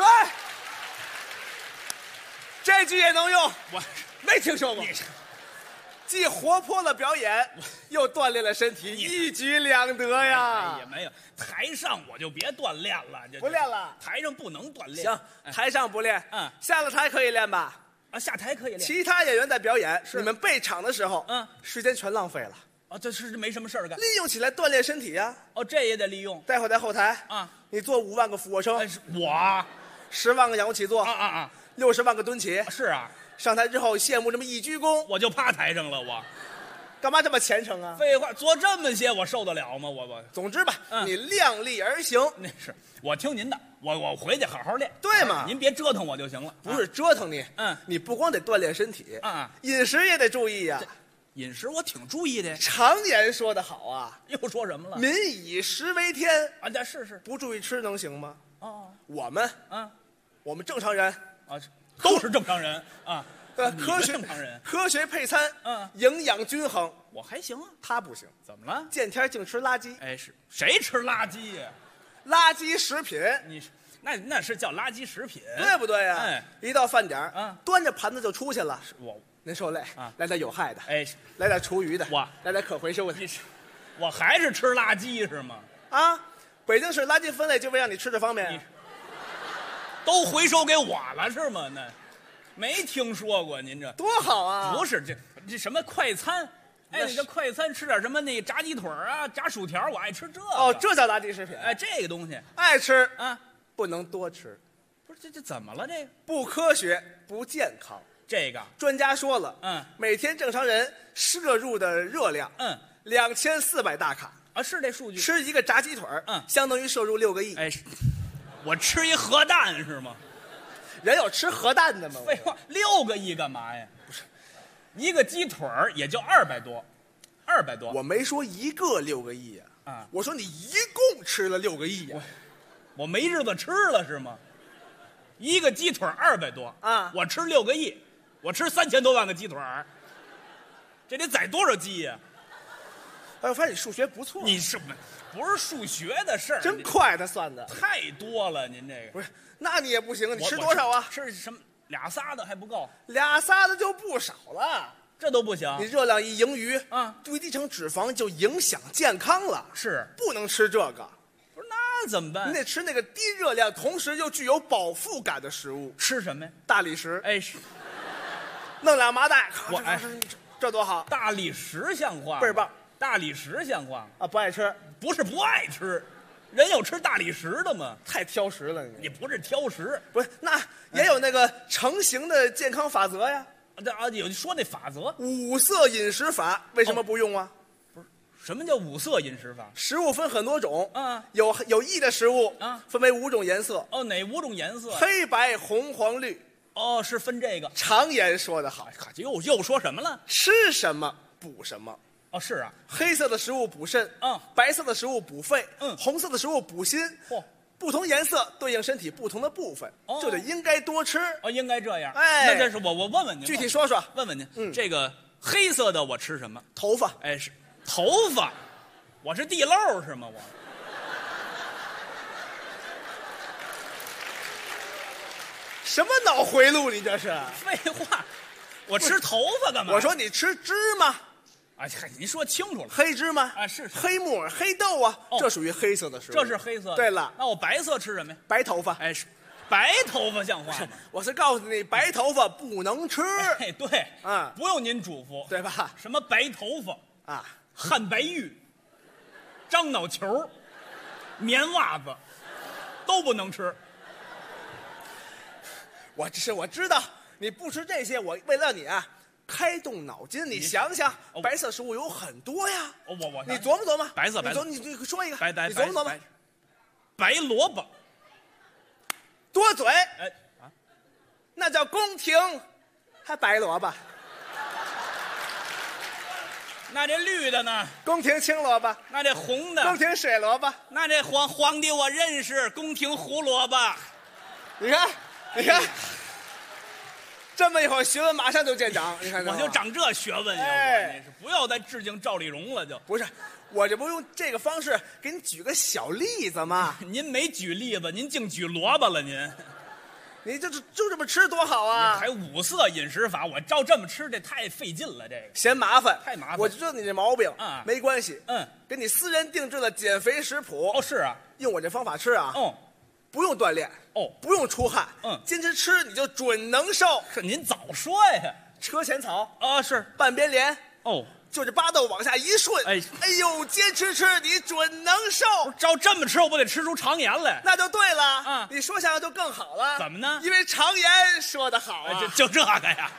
这句也能用。 我没听说过。既活泼了表演，又锻炼了身体，一举两得呀！ 也没有台上我就别锻炼了， 不练了。 台上不能锻炼。 行，台上不练，下了台可以练吧？ 啊，下台可以练。 其他演员在表演，你们备场的时候，时间全浪费了。 啊，这是没什么事儿干。 利用起来锻炼身体呀！ 哦，这也得利用。 待会儿在后台你做5万个俯卧撑， 我 10万个仰卧起坐，60万个蹲起。 是啊。 上台之后羡慕这么一鞠躬， 我就趴台上了。我干嘛这么虔诚啊？ 废话，做这么些我受得了吗？我总之吧，你量力而行。 那是我听您的，我回去好好练， 对吗？ 您别折腾我就行了。 不是折腾你，你不光得锻炼身体，饮食也得注意呀。 饮食我挺注意的。 常言说得好啊， 又说什么了？ 民以食为天啊！这是不注意吃能行吗？ 哦， 我们正常人啊。都是正常人啊， 科学配餐，营养均衡， 我还行啊， 他不行， 怎么了？ 见天净吃垃圾， 哎，是谁吃垃圾呀？ 垃圾食品， 你那是叫垃圾食品， 对不对呀？ 哎， 一到饭点端着盘子就出去了。您受累啊， 来点有害的， 哎， 来点厨余的， 我来点可回收的。 我还是吃垃圾是吗？ 啊，北京市垃圾分类就为让你吃的方便。 都回收给我了是吗？那没听说过，您这多好啊！ 不是这什么快餐？哎，你这快餐吃点什么？那炸鸡腿啊，炸薯条，我爱吃这个。 哦，这叫垃圾食品。 哎，这个东西爱吃啊，不能多吃。 不是这怎么了？这个不科学，不健康。 这个专家说了，每天正常人摄入的热量，2400大卡啊，是这数据。 吃一个炸鸡腿，相当于摄入6个亿。 哎。我吃一核弹是吗？ 人有吃核弹的吗？ 废话，6个亿干嘛呀？不是，一个鸡腿也就200多，200多。 我没说一个6个亿呀，我说你一共吃了6个亿呀。 我没日子吃了是吗？一个鸡腿200多啊，我吃6个亿，我吃3000多万个鸡腿，这得宰多少鸡呀？ 哎，我发现你数学不错。 你是不是数学的事儿？ 真快，他算的太多了。您这个不是，那你也不行，你吃多少啊？ 吃什么？2、3的还不够 ，2、3的就不少了， 这都不行。 你热量一盈余堆积成脂肪就影响健康了， 是不能吃这个。 不是那怎么办？ 你得吃那个低热量，同时又具有饱腹感的食物。 吃什么呀？ 大理石。 哎，是， 弄2麻袋，这多好。 大理石像话， 倍儿棒。 大理石像话啊？不爱吃？ 不是不爱吃，人有吃大理石的吗？ 太挑食了你不是挑食， 不是那也有那个成型的健康法则呀。 有说那法则 5色饮食法为什么不用啊？ 不是，什么叫5色饮食法？ 食物分很多种有益的食物分为5种颜色。 哦，哪5种颜色？ 黑白红黄绿。 哦，是分这个。 常言说得好， 又说什么了？ 吃什么补什么。 哦，是啊， 黑色的食物补肾，白色的食物补肺，红色的食物补心。不同颜色对应身体不同的部分，就得应该多吃。 哦，应该这样。 哎， 那这是我问问您， 具体说说。 问问您，这个黑色的我吃什么？ 头发。 哎，是头发，我是地漏是吗？我什么脑回路？你这是？ 废话，我吃头发干嘛？ 我说你吃芝麻。 哎，您说清楚了， 黑芝麻啊，是黑木耳、黑豆啊，这属于黑色的食物。 这是黑色的。 对了， 那我白色吃什么呀？ 白头发。 哎，是白头发像话吗？ 我是告诉你，白头发不能吃。 哎，对，不用您嘱咐， 对吧？ 什么白头发啊， 汉白玉、樟脑球、棉袜子都不能吃。 我知道你不吃这些，我为了你啊。 开动脑筋，你想想，白色食物有很多呀。你琢磨琢磨， 白色， 你说一个， 你琢磨琢磨。 白萝卜， 多嘴，那叫宫廷，还白萝卜。 那这绿的呢？ 宫廷青萝卜。 那这红的？ 宫廷水萝卜。 那这皇帝我认识，宫廷胡萝卜。 你看，你看，这么一会儿学问马上就见长。你看， 我就长这学问呀！你是不要再致敬赵丽蓉了，就不是。我这不用这个方式给你举个小例子吗？ 您没举例子，您净举萝卜了，您。 你就这么吃多好啊！ 还5色饮食法，我照这么吃，这太费劲了，这个嫌麻烦， 太麻烦。 我就知道你这毛病啊， 没关系，给你私人定制的减肥食谱。 哦，是啊， 用我这方法吃啊，不用锻炼，不用出汗，坚持吃你就准能瘦。 是您早说呀！ 车前草啊，是半边莲，就这巴豆往下一顺， 哎呦，坚持吃你准能瘦。 照这么吃，我不得吃出肠炎来？ 那就对了，你说相声就更好了。 怎么呢？ 因为常言说得好啊， 就这个呀。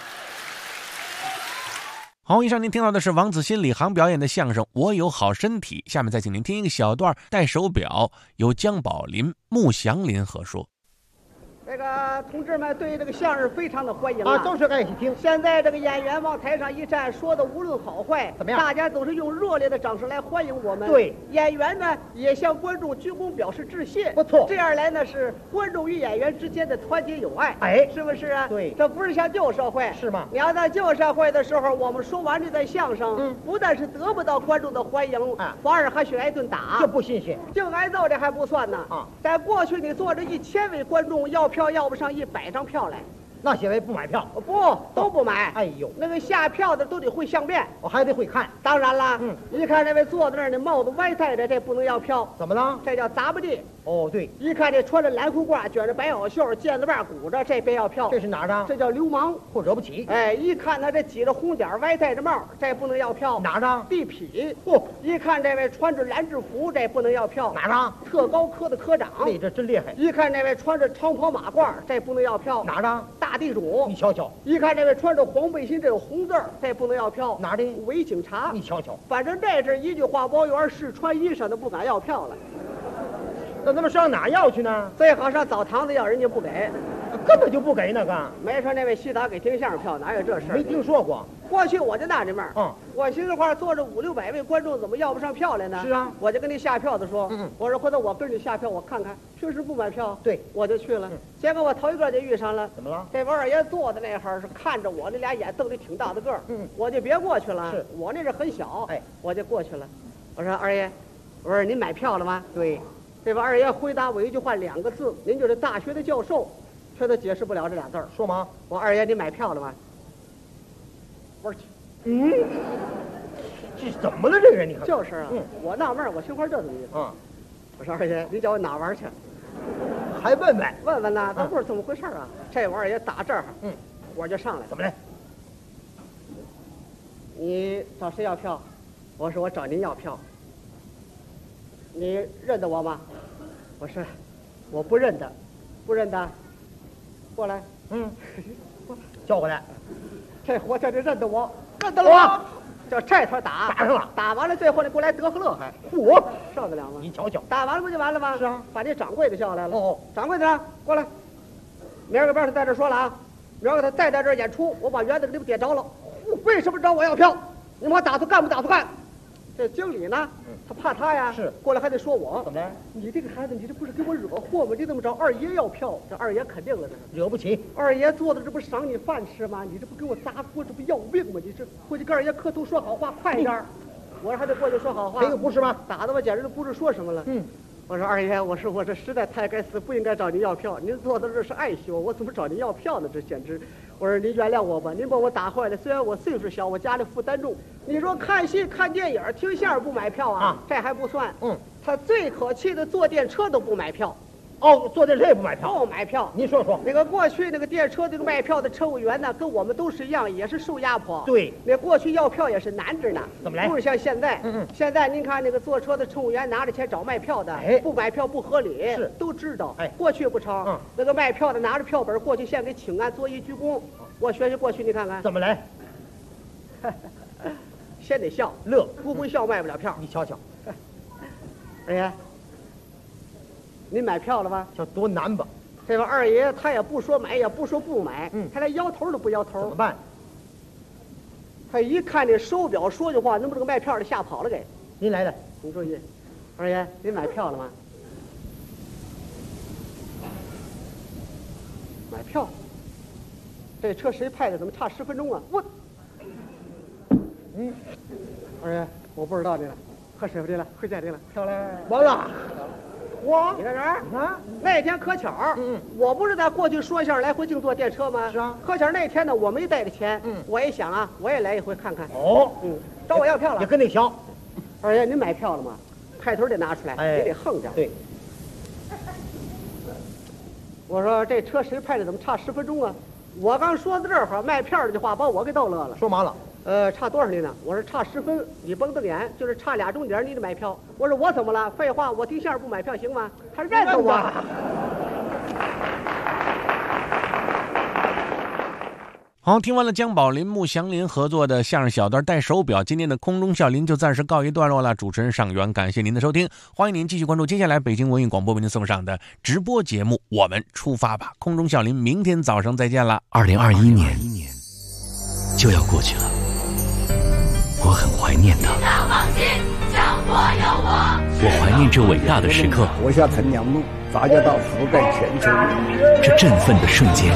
好，以上您听到的是王子欣、李航表演的相声《我有好身体》，下面再请您听一个小段戴手表，由姜宝林、穆祥林合说。 这个同志们对这个相声非常的欢迎啊，都是爱惜听。 现在这个演员往台上一站，说的无论好坏， 怎么样？ 大家都是用热烈的掌声来欢迎我们。 对， 演员呢也向观众鞠躬表示致谢。 不错， 这样来呢是观众与演员之间的团结友爱。 哎， 是不是啊？ 对， 这不是像旧社会， 是吗？ 你要在旧社会的时候，我们说完这段相声，不但是得不到观众的欢迎，反而还许挨顿打， 这不新鲜。 净挨揍这还不算呢啊！在过去你坐着1000位观众，要票要不上100张票来， 那些位不买票， 不都不买。 哎呦， 那个下票的都得会相面， 我还得会看。 当然了，一看这位坐在那儿的帽子歪戴着，这不能要票。 怎么了？ 这叫砸不地。 哦，对。 一看这穿着蓝裤褂，卷着白袄袖，毽子把鼓着，这别要票。 这是哪儿的？ 这叫流氓， 或惹不起。 哎，一看他这挤着红点，歪戴着帽，这不能要票。 哪儿的？ 地痞。嚯！一看这位穿着蓝制服，这不能要票。 哪儿的？ 特高科的科长。 这真厉害。 一看这位穿着长袍马褂，这不能要票。 哪儿的？ 大地主。 你瞧瞧。 一看这位穿着黄背心，这有红字儿，这不能要票。 哪儿的？ 伪警察。 你瞧瞧。 反正这是一句话包圆，试穿衣裳的不敢要票了。 那他们上哪要去呢？ 最好上澡堂子要，人家不给， 根本就不给那个。 没说那位洗澡给听相声票，哪有这事？ 没听说过。 过去我就纳这闷儿，我寻思话坐着500-600位观众，怎么要不上票来呢？ 是啊， 我就跟那下票的说，我说回头我跟着下票，我看看，确实不买票。 对， 我就去了。结果我头一个就遇上了。 怎么了？ 这王二爷坐在那会儿是看着我，那俩眼瞪得挺大的个儿。我就别过去了。 是我那是很小，我就过去了。我说二爷，我说您买票了吗？ 对。 这位二爷回答我一句话2个字：您就是大学的教授，却都解释不了这俩字儿。 说吗？ 我二爷，你买票了吗？玩去。 这怎么了？这个人你看。 就是啊，我纳闷，我心话这怎么意思？我说二爷，你叫我哪玩去？ 还问问？ 问问呐，咱不是怎么回事啊？这我二爷打这儿，我就上来。 怎么来？ 你找谁要票？我说我找您要票。你认得我吗？我说我不认得，不认得。过来， 叫过来。 这活这就认得我，认得了吗？叫这头打上了， 打完了最后你过来得和乐还， 我受得了吗？ 你瞧瞧， 打完了不就完了吗？ 是啊， 把这掌柜的叫来了。掌柜的呢？过来，明儿个边他在这说了啊，明儿个他再在这演出，我把园子给你们点着了。为什么找我要票？你们打算干不打算干？这经理呢？他怕他呀， 是过来还得说我怎么了？ 你这个孩子，你这不是给我惹祸吗？你怎么找二爷要票？这二爷肯定了，这惹不起。 二爷坐的这不赏你饭吃吗？你这不给我砸锅，这不要命吗？你这回去跟二爷磕头说好话，快一点。我还得过去说好话。 这个不是吗？ 打的我简直都不知说什么了。我说二爷，我说我这实在太该死，不应该找您要票。您坐到这是爱惜我，我怎么找您要票呢？这简直。我说您原谅我吧，您把我打坏了。虽然我岁数小，我家里负担重。你说看戏、看电影、听相声不买票啊？这还不算。他最可气的，坐电车都不买票。 坐电车也不买票？ 不买票。 您说说， 那个过去那个电车这个卖票的乘务员呢，跟我们都是一样，也是受压迫。 对， 那过去要票也是难着呢。 怎么来？ 不是像现在。现在您看那个坐车的乘务员拿着钱找卖票的，不买票不合理， 是都知道。过去不成。那个卖票的拿着票本过去，先给请安作揖鞠躬。我学习过去，你看看怎么来？ 先得笑乐，不会笑卖不了票。 你瞧瞧， 二爷，您买票了吧？ 这多难吧？ 这个二爷他也不说买，也不说不买，他连摇头都不摇头。 怎么办？ 他一看这手表，说句话，能把这个卖票的吓跑了给。 您来了， 您注意，二爷，您买票了吗？买票？这车谁派的？怎么差10分钟啊？我，二爷，我不知道你了，喝师傅的了，回家的了，漂亮。 完了， 我你看这儿啊，那天可巧，我不是在过去说相声来回净坐电车吗？ 是啊， 可巧那天呢，我没带着钱，我一想啊，我也来一回看看。 哦， 找我要票了， 也跟那小。 二爷，您买票了吗？派头得拿出来，你得横着。 对。 我说这车谁派的？怎么差10分钟啊？我刚说到这会儿，卖票的话把我给逗乐了。 说嘛了？ 差多少厘呢？我说差10分，你甭瞪眼，就是差俩钟点，你得买票。我说我怎么了？废话，我听相声不买票行吗？他认得我。 好，听完了姜宝林、穆祥林合作的相声小段带手表，今天的空中笑林就暂时告一段落了。主持人尚元，感谢您的收听，欢迎您继续关注接下来北京文艺广播为您送上的直播节目《我们出发吧》。空中笑林，明天早上再见了。 2021年就要过去了，我很怀念它。我怀念这伟大的时刻， 活下陈娘路，杂交到覆盖全球， 这振奋的瞬间。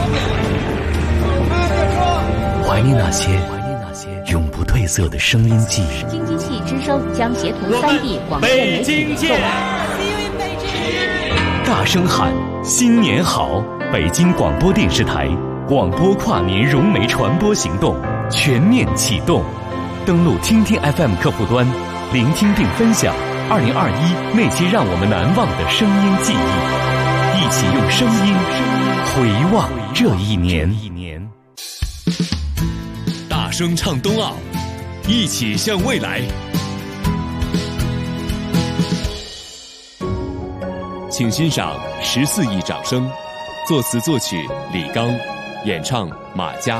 怀念那些永不褪色的声音记忆。 京津冀之声将协同3D 广电媒体送大声喊新年好！北京广播电视台广播跨年融媒传播行动全面启动。登录听听 FM 客户端，聆听并分享2021那些让我们难忘的声音记忆，一起用声音回望这一年。 大声唱冬奥，一起向未来。请欣赏14亿掌声，作词作曲李刚，演唱马佳。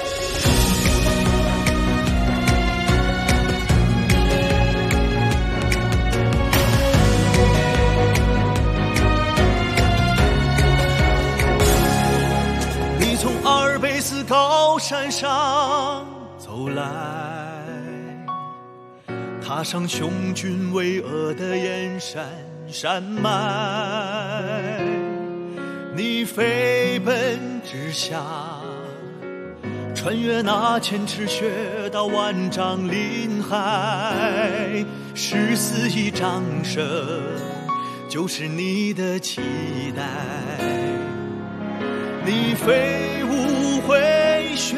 你从阿尔卑斯高山上走来，踏上雄峻巍峨的燕山山脉，你飞奔直下，穿越那千尺雪道万丈林海，14亿掌声就是你的期待。你飞舞回旋，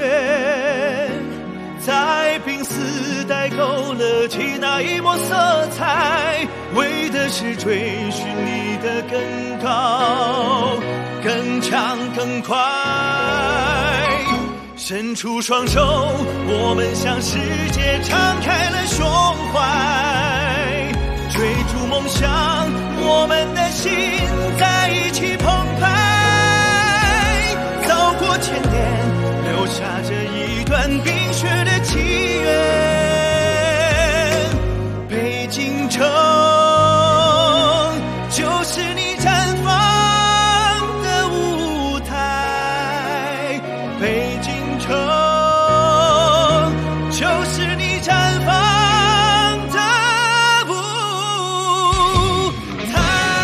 在濒死带勾勒起那一抹色彩，为的是追寻你的更高、更强、更快。伸出双手，我们向世界敞开了胸怀，追逐梦想，我们的心在一起澎湃。走过千年，留下这一段冰雪的奇缘。北京城就是你绽放的舞台，北京城就是你绽放的舞台。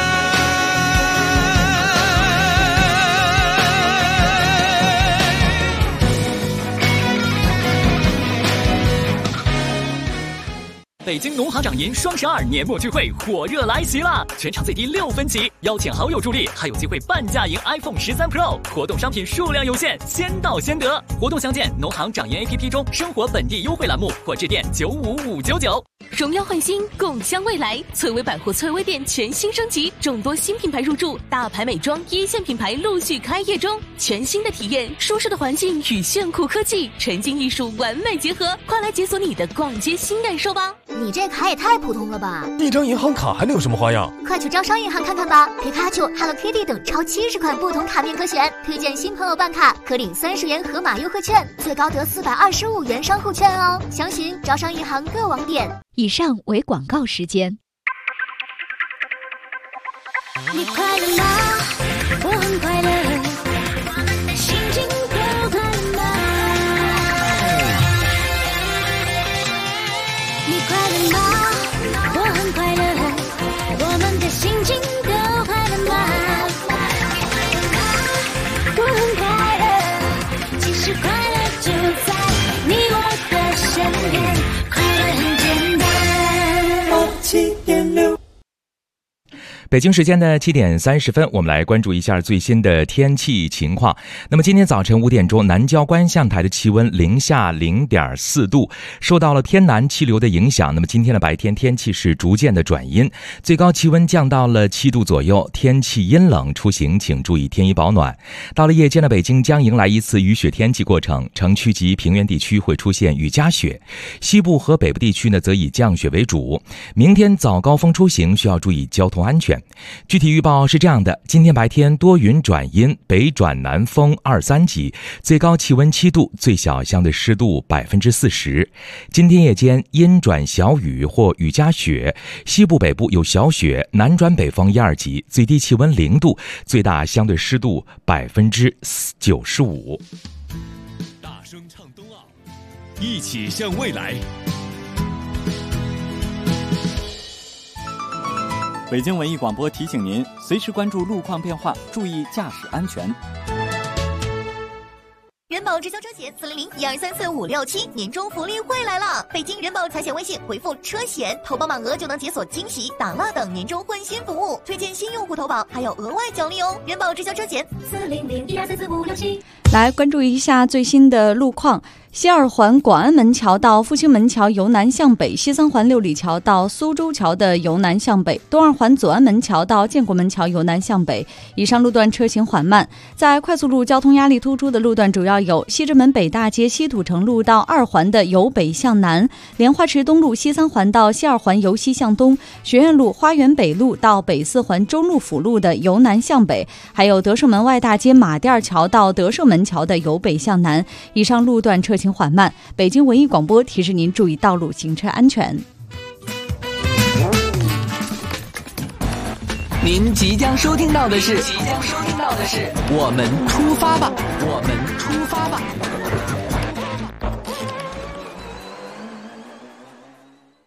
北京农行掌银双12年末聚会火热来袭啦！全场最低6分起，邀请好友助力，还有机会半价赢 iPhone 13 Pro。活动商品数量有限，先到先得。活动详见农行掌银 APP 中生活本地优惠栏目，或致电95599。 荣耀焕新，共襄未来。翠微百货翠微店全新升级，众多新品牌入驻，大牌美妆一线品牌陆续开业中。全新的体验，舒适的环境与炫酷科技、沉浸艺术完美结合，快来解锁你的逛街新感受吧！ 你这卡也太普通了吧！ 一张银行卡还能有什么花样？ 快去招商银行看看吧！皮卡丘、Hello Kitty 等超70款不同卡面可选，推荐新朋友办卡可领30元盒马优惠券，最高得425元商户券哦。详询招商银行各网点。 以上为广告时间。 你快乐吗？我很快乐，我们的心情都快乐吗？你快乐吗？我很快乐，我们的心情都快乐吗？我很快乐，其实快乐就在你我的身边，快乐很简单。7.6 北京时间的7点30分，我们来关注一下最新的天气情况。那么今天早晨5点钟，南郊观象台的气温零下0.4度，受到了偏南气流的影响。那么今天的白天天气是逐渐的转阴，最高气温降到了7度左右，天气阴冷，出行请注意添衣保暖。到了夜间的北京将迎来一次雨雪天气过程，城区及平原地区会出现雨夹雪，西部和北部地区呢则以降雪为主。明天早高峰出行需要注意交通安全。具体预报是这样的：今天白天多云转阴，北转南风2、3级，最高气温7度，最小相对湿度40%。今天夜间阴转小雨或雨夹雪，西部北部有小雪，南转北风1、2级，最低气温0度，最大相对湿度95%。 大声唱冬奥，一起向未来。 北京文艺广播提醒您，随时关注路况变化，注意驾驶安全。 人保直销车险400-1234-567年终福利会来了！北京人保财险微信回复车险，投保满额就能解锁惊喜、打蜡等年终换新服务，推荐新用户投保还有额外奖励哦！人保直销车险400-1234-567。 来关注一下最新的路况。西二环广安门桥到复兴门桥由南向北，西三环六里桥到苏州桥的由南向北，东二环左安门桥到建国门桥由南向北。以上路段车行缓慢。在快速路交通压力突出的路段主要有西直门北大街西土城路到二环的由北向南，莲花池东路西三环到西二环由西向东，学院路花园北路到北四环中路辅路的由南向北，还有德胜门外大街马甸桥到德胜门桥的由北向南。以上路段车行缓慢。北京文艺广播提示您注意道路行车安全。 您即将收听到的是我们出发吧，我们出发吧。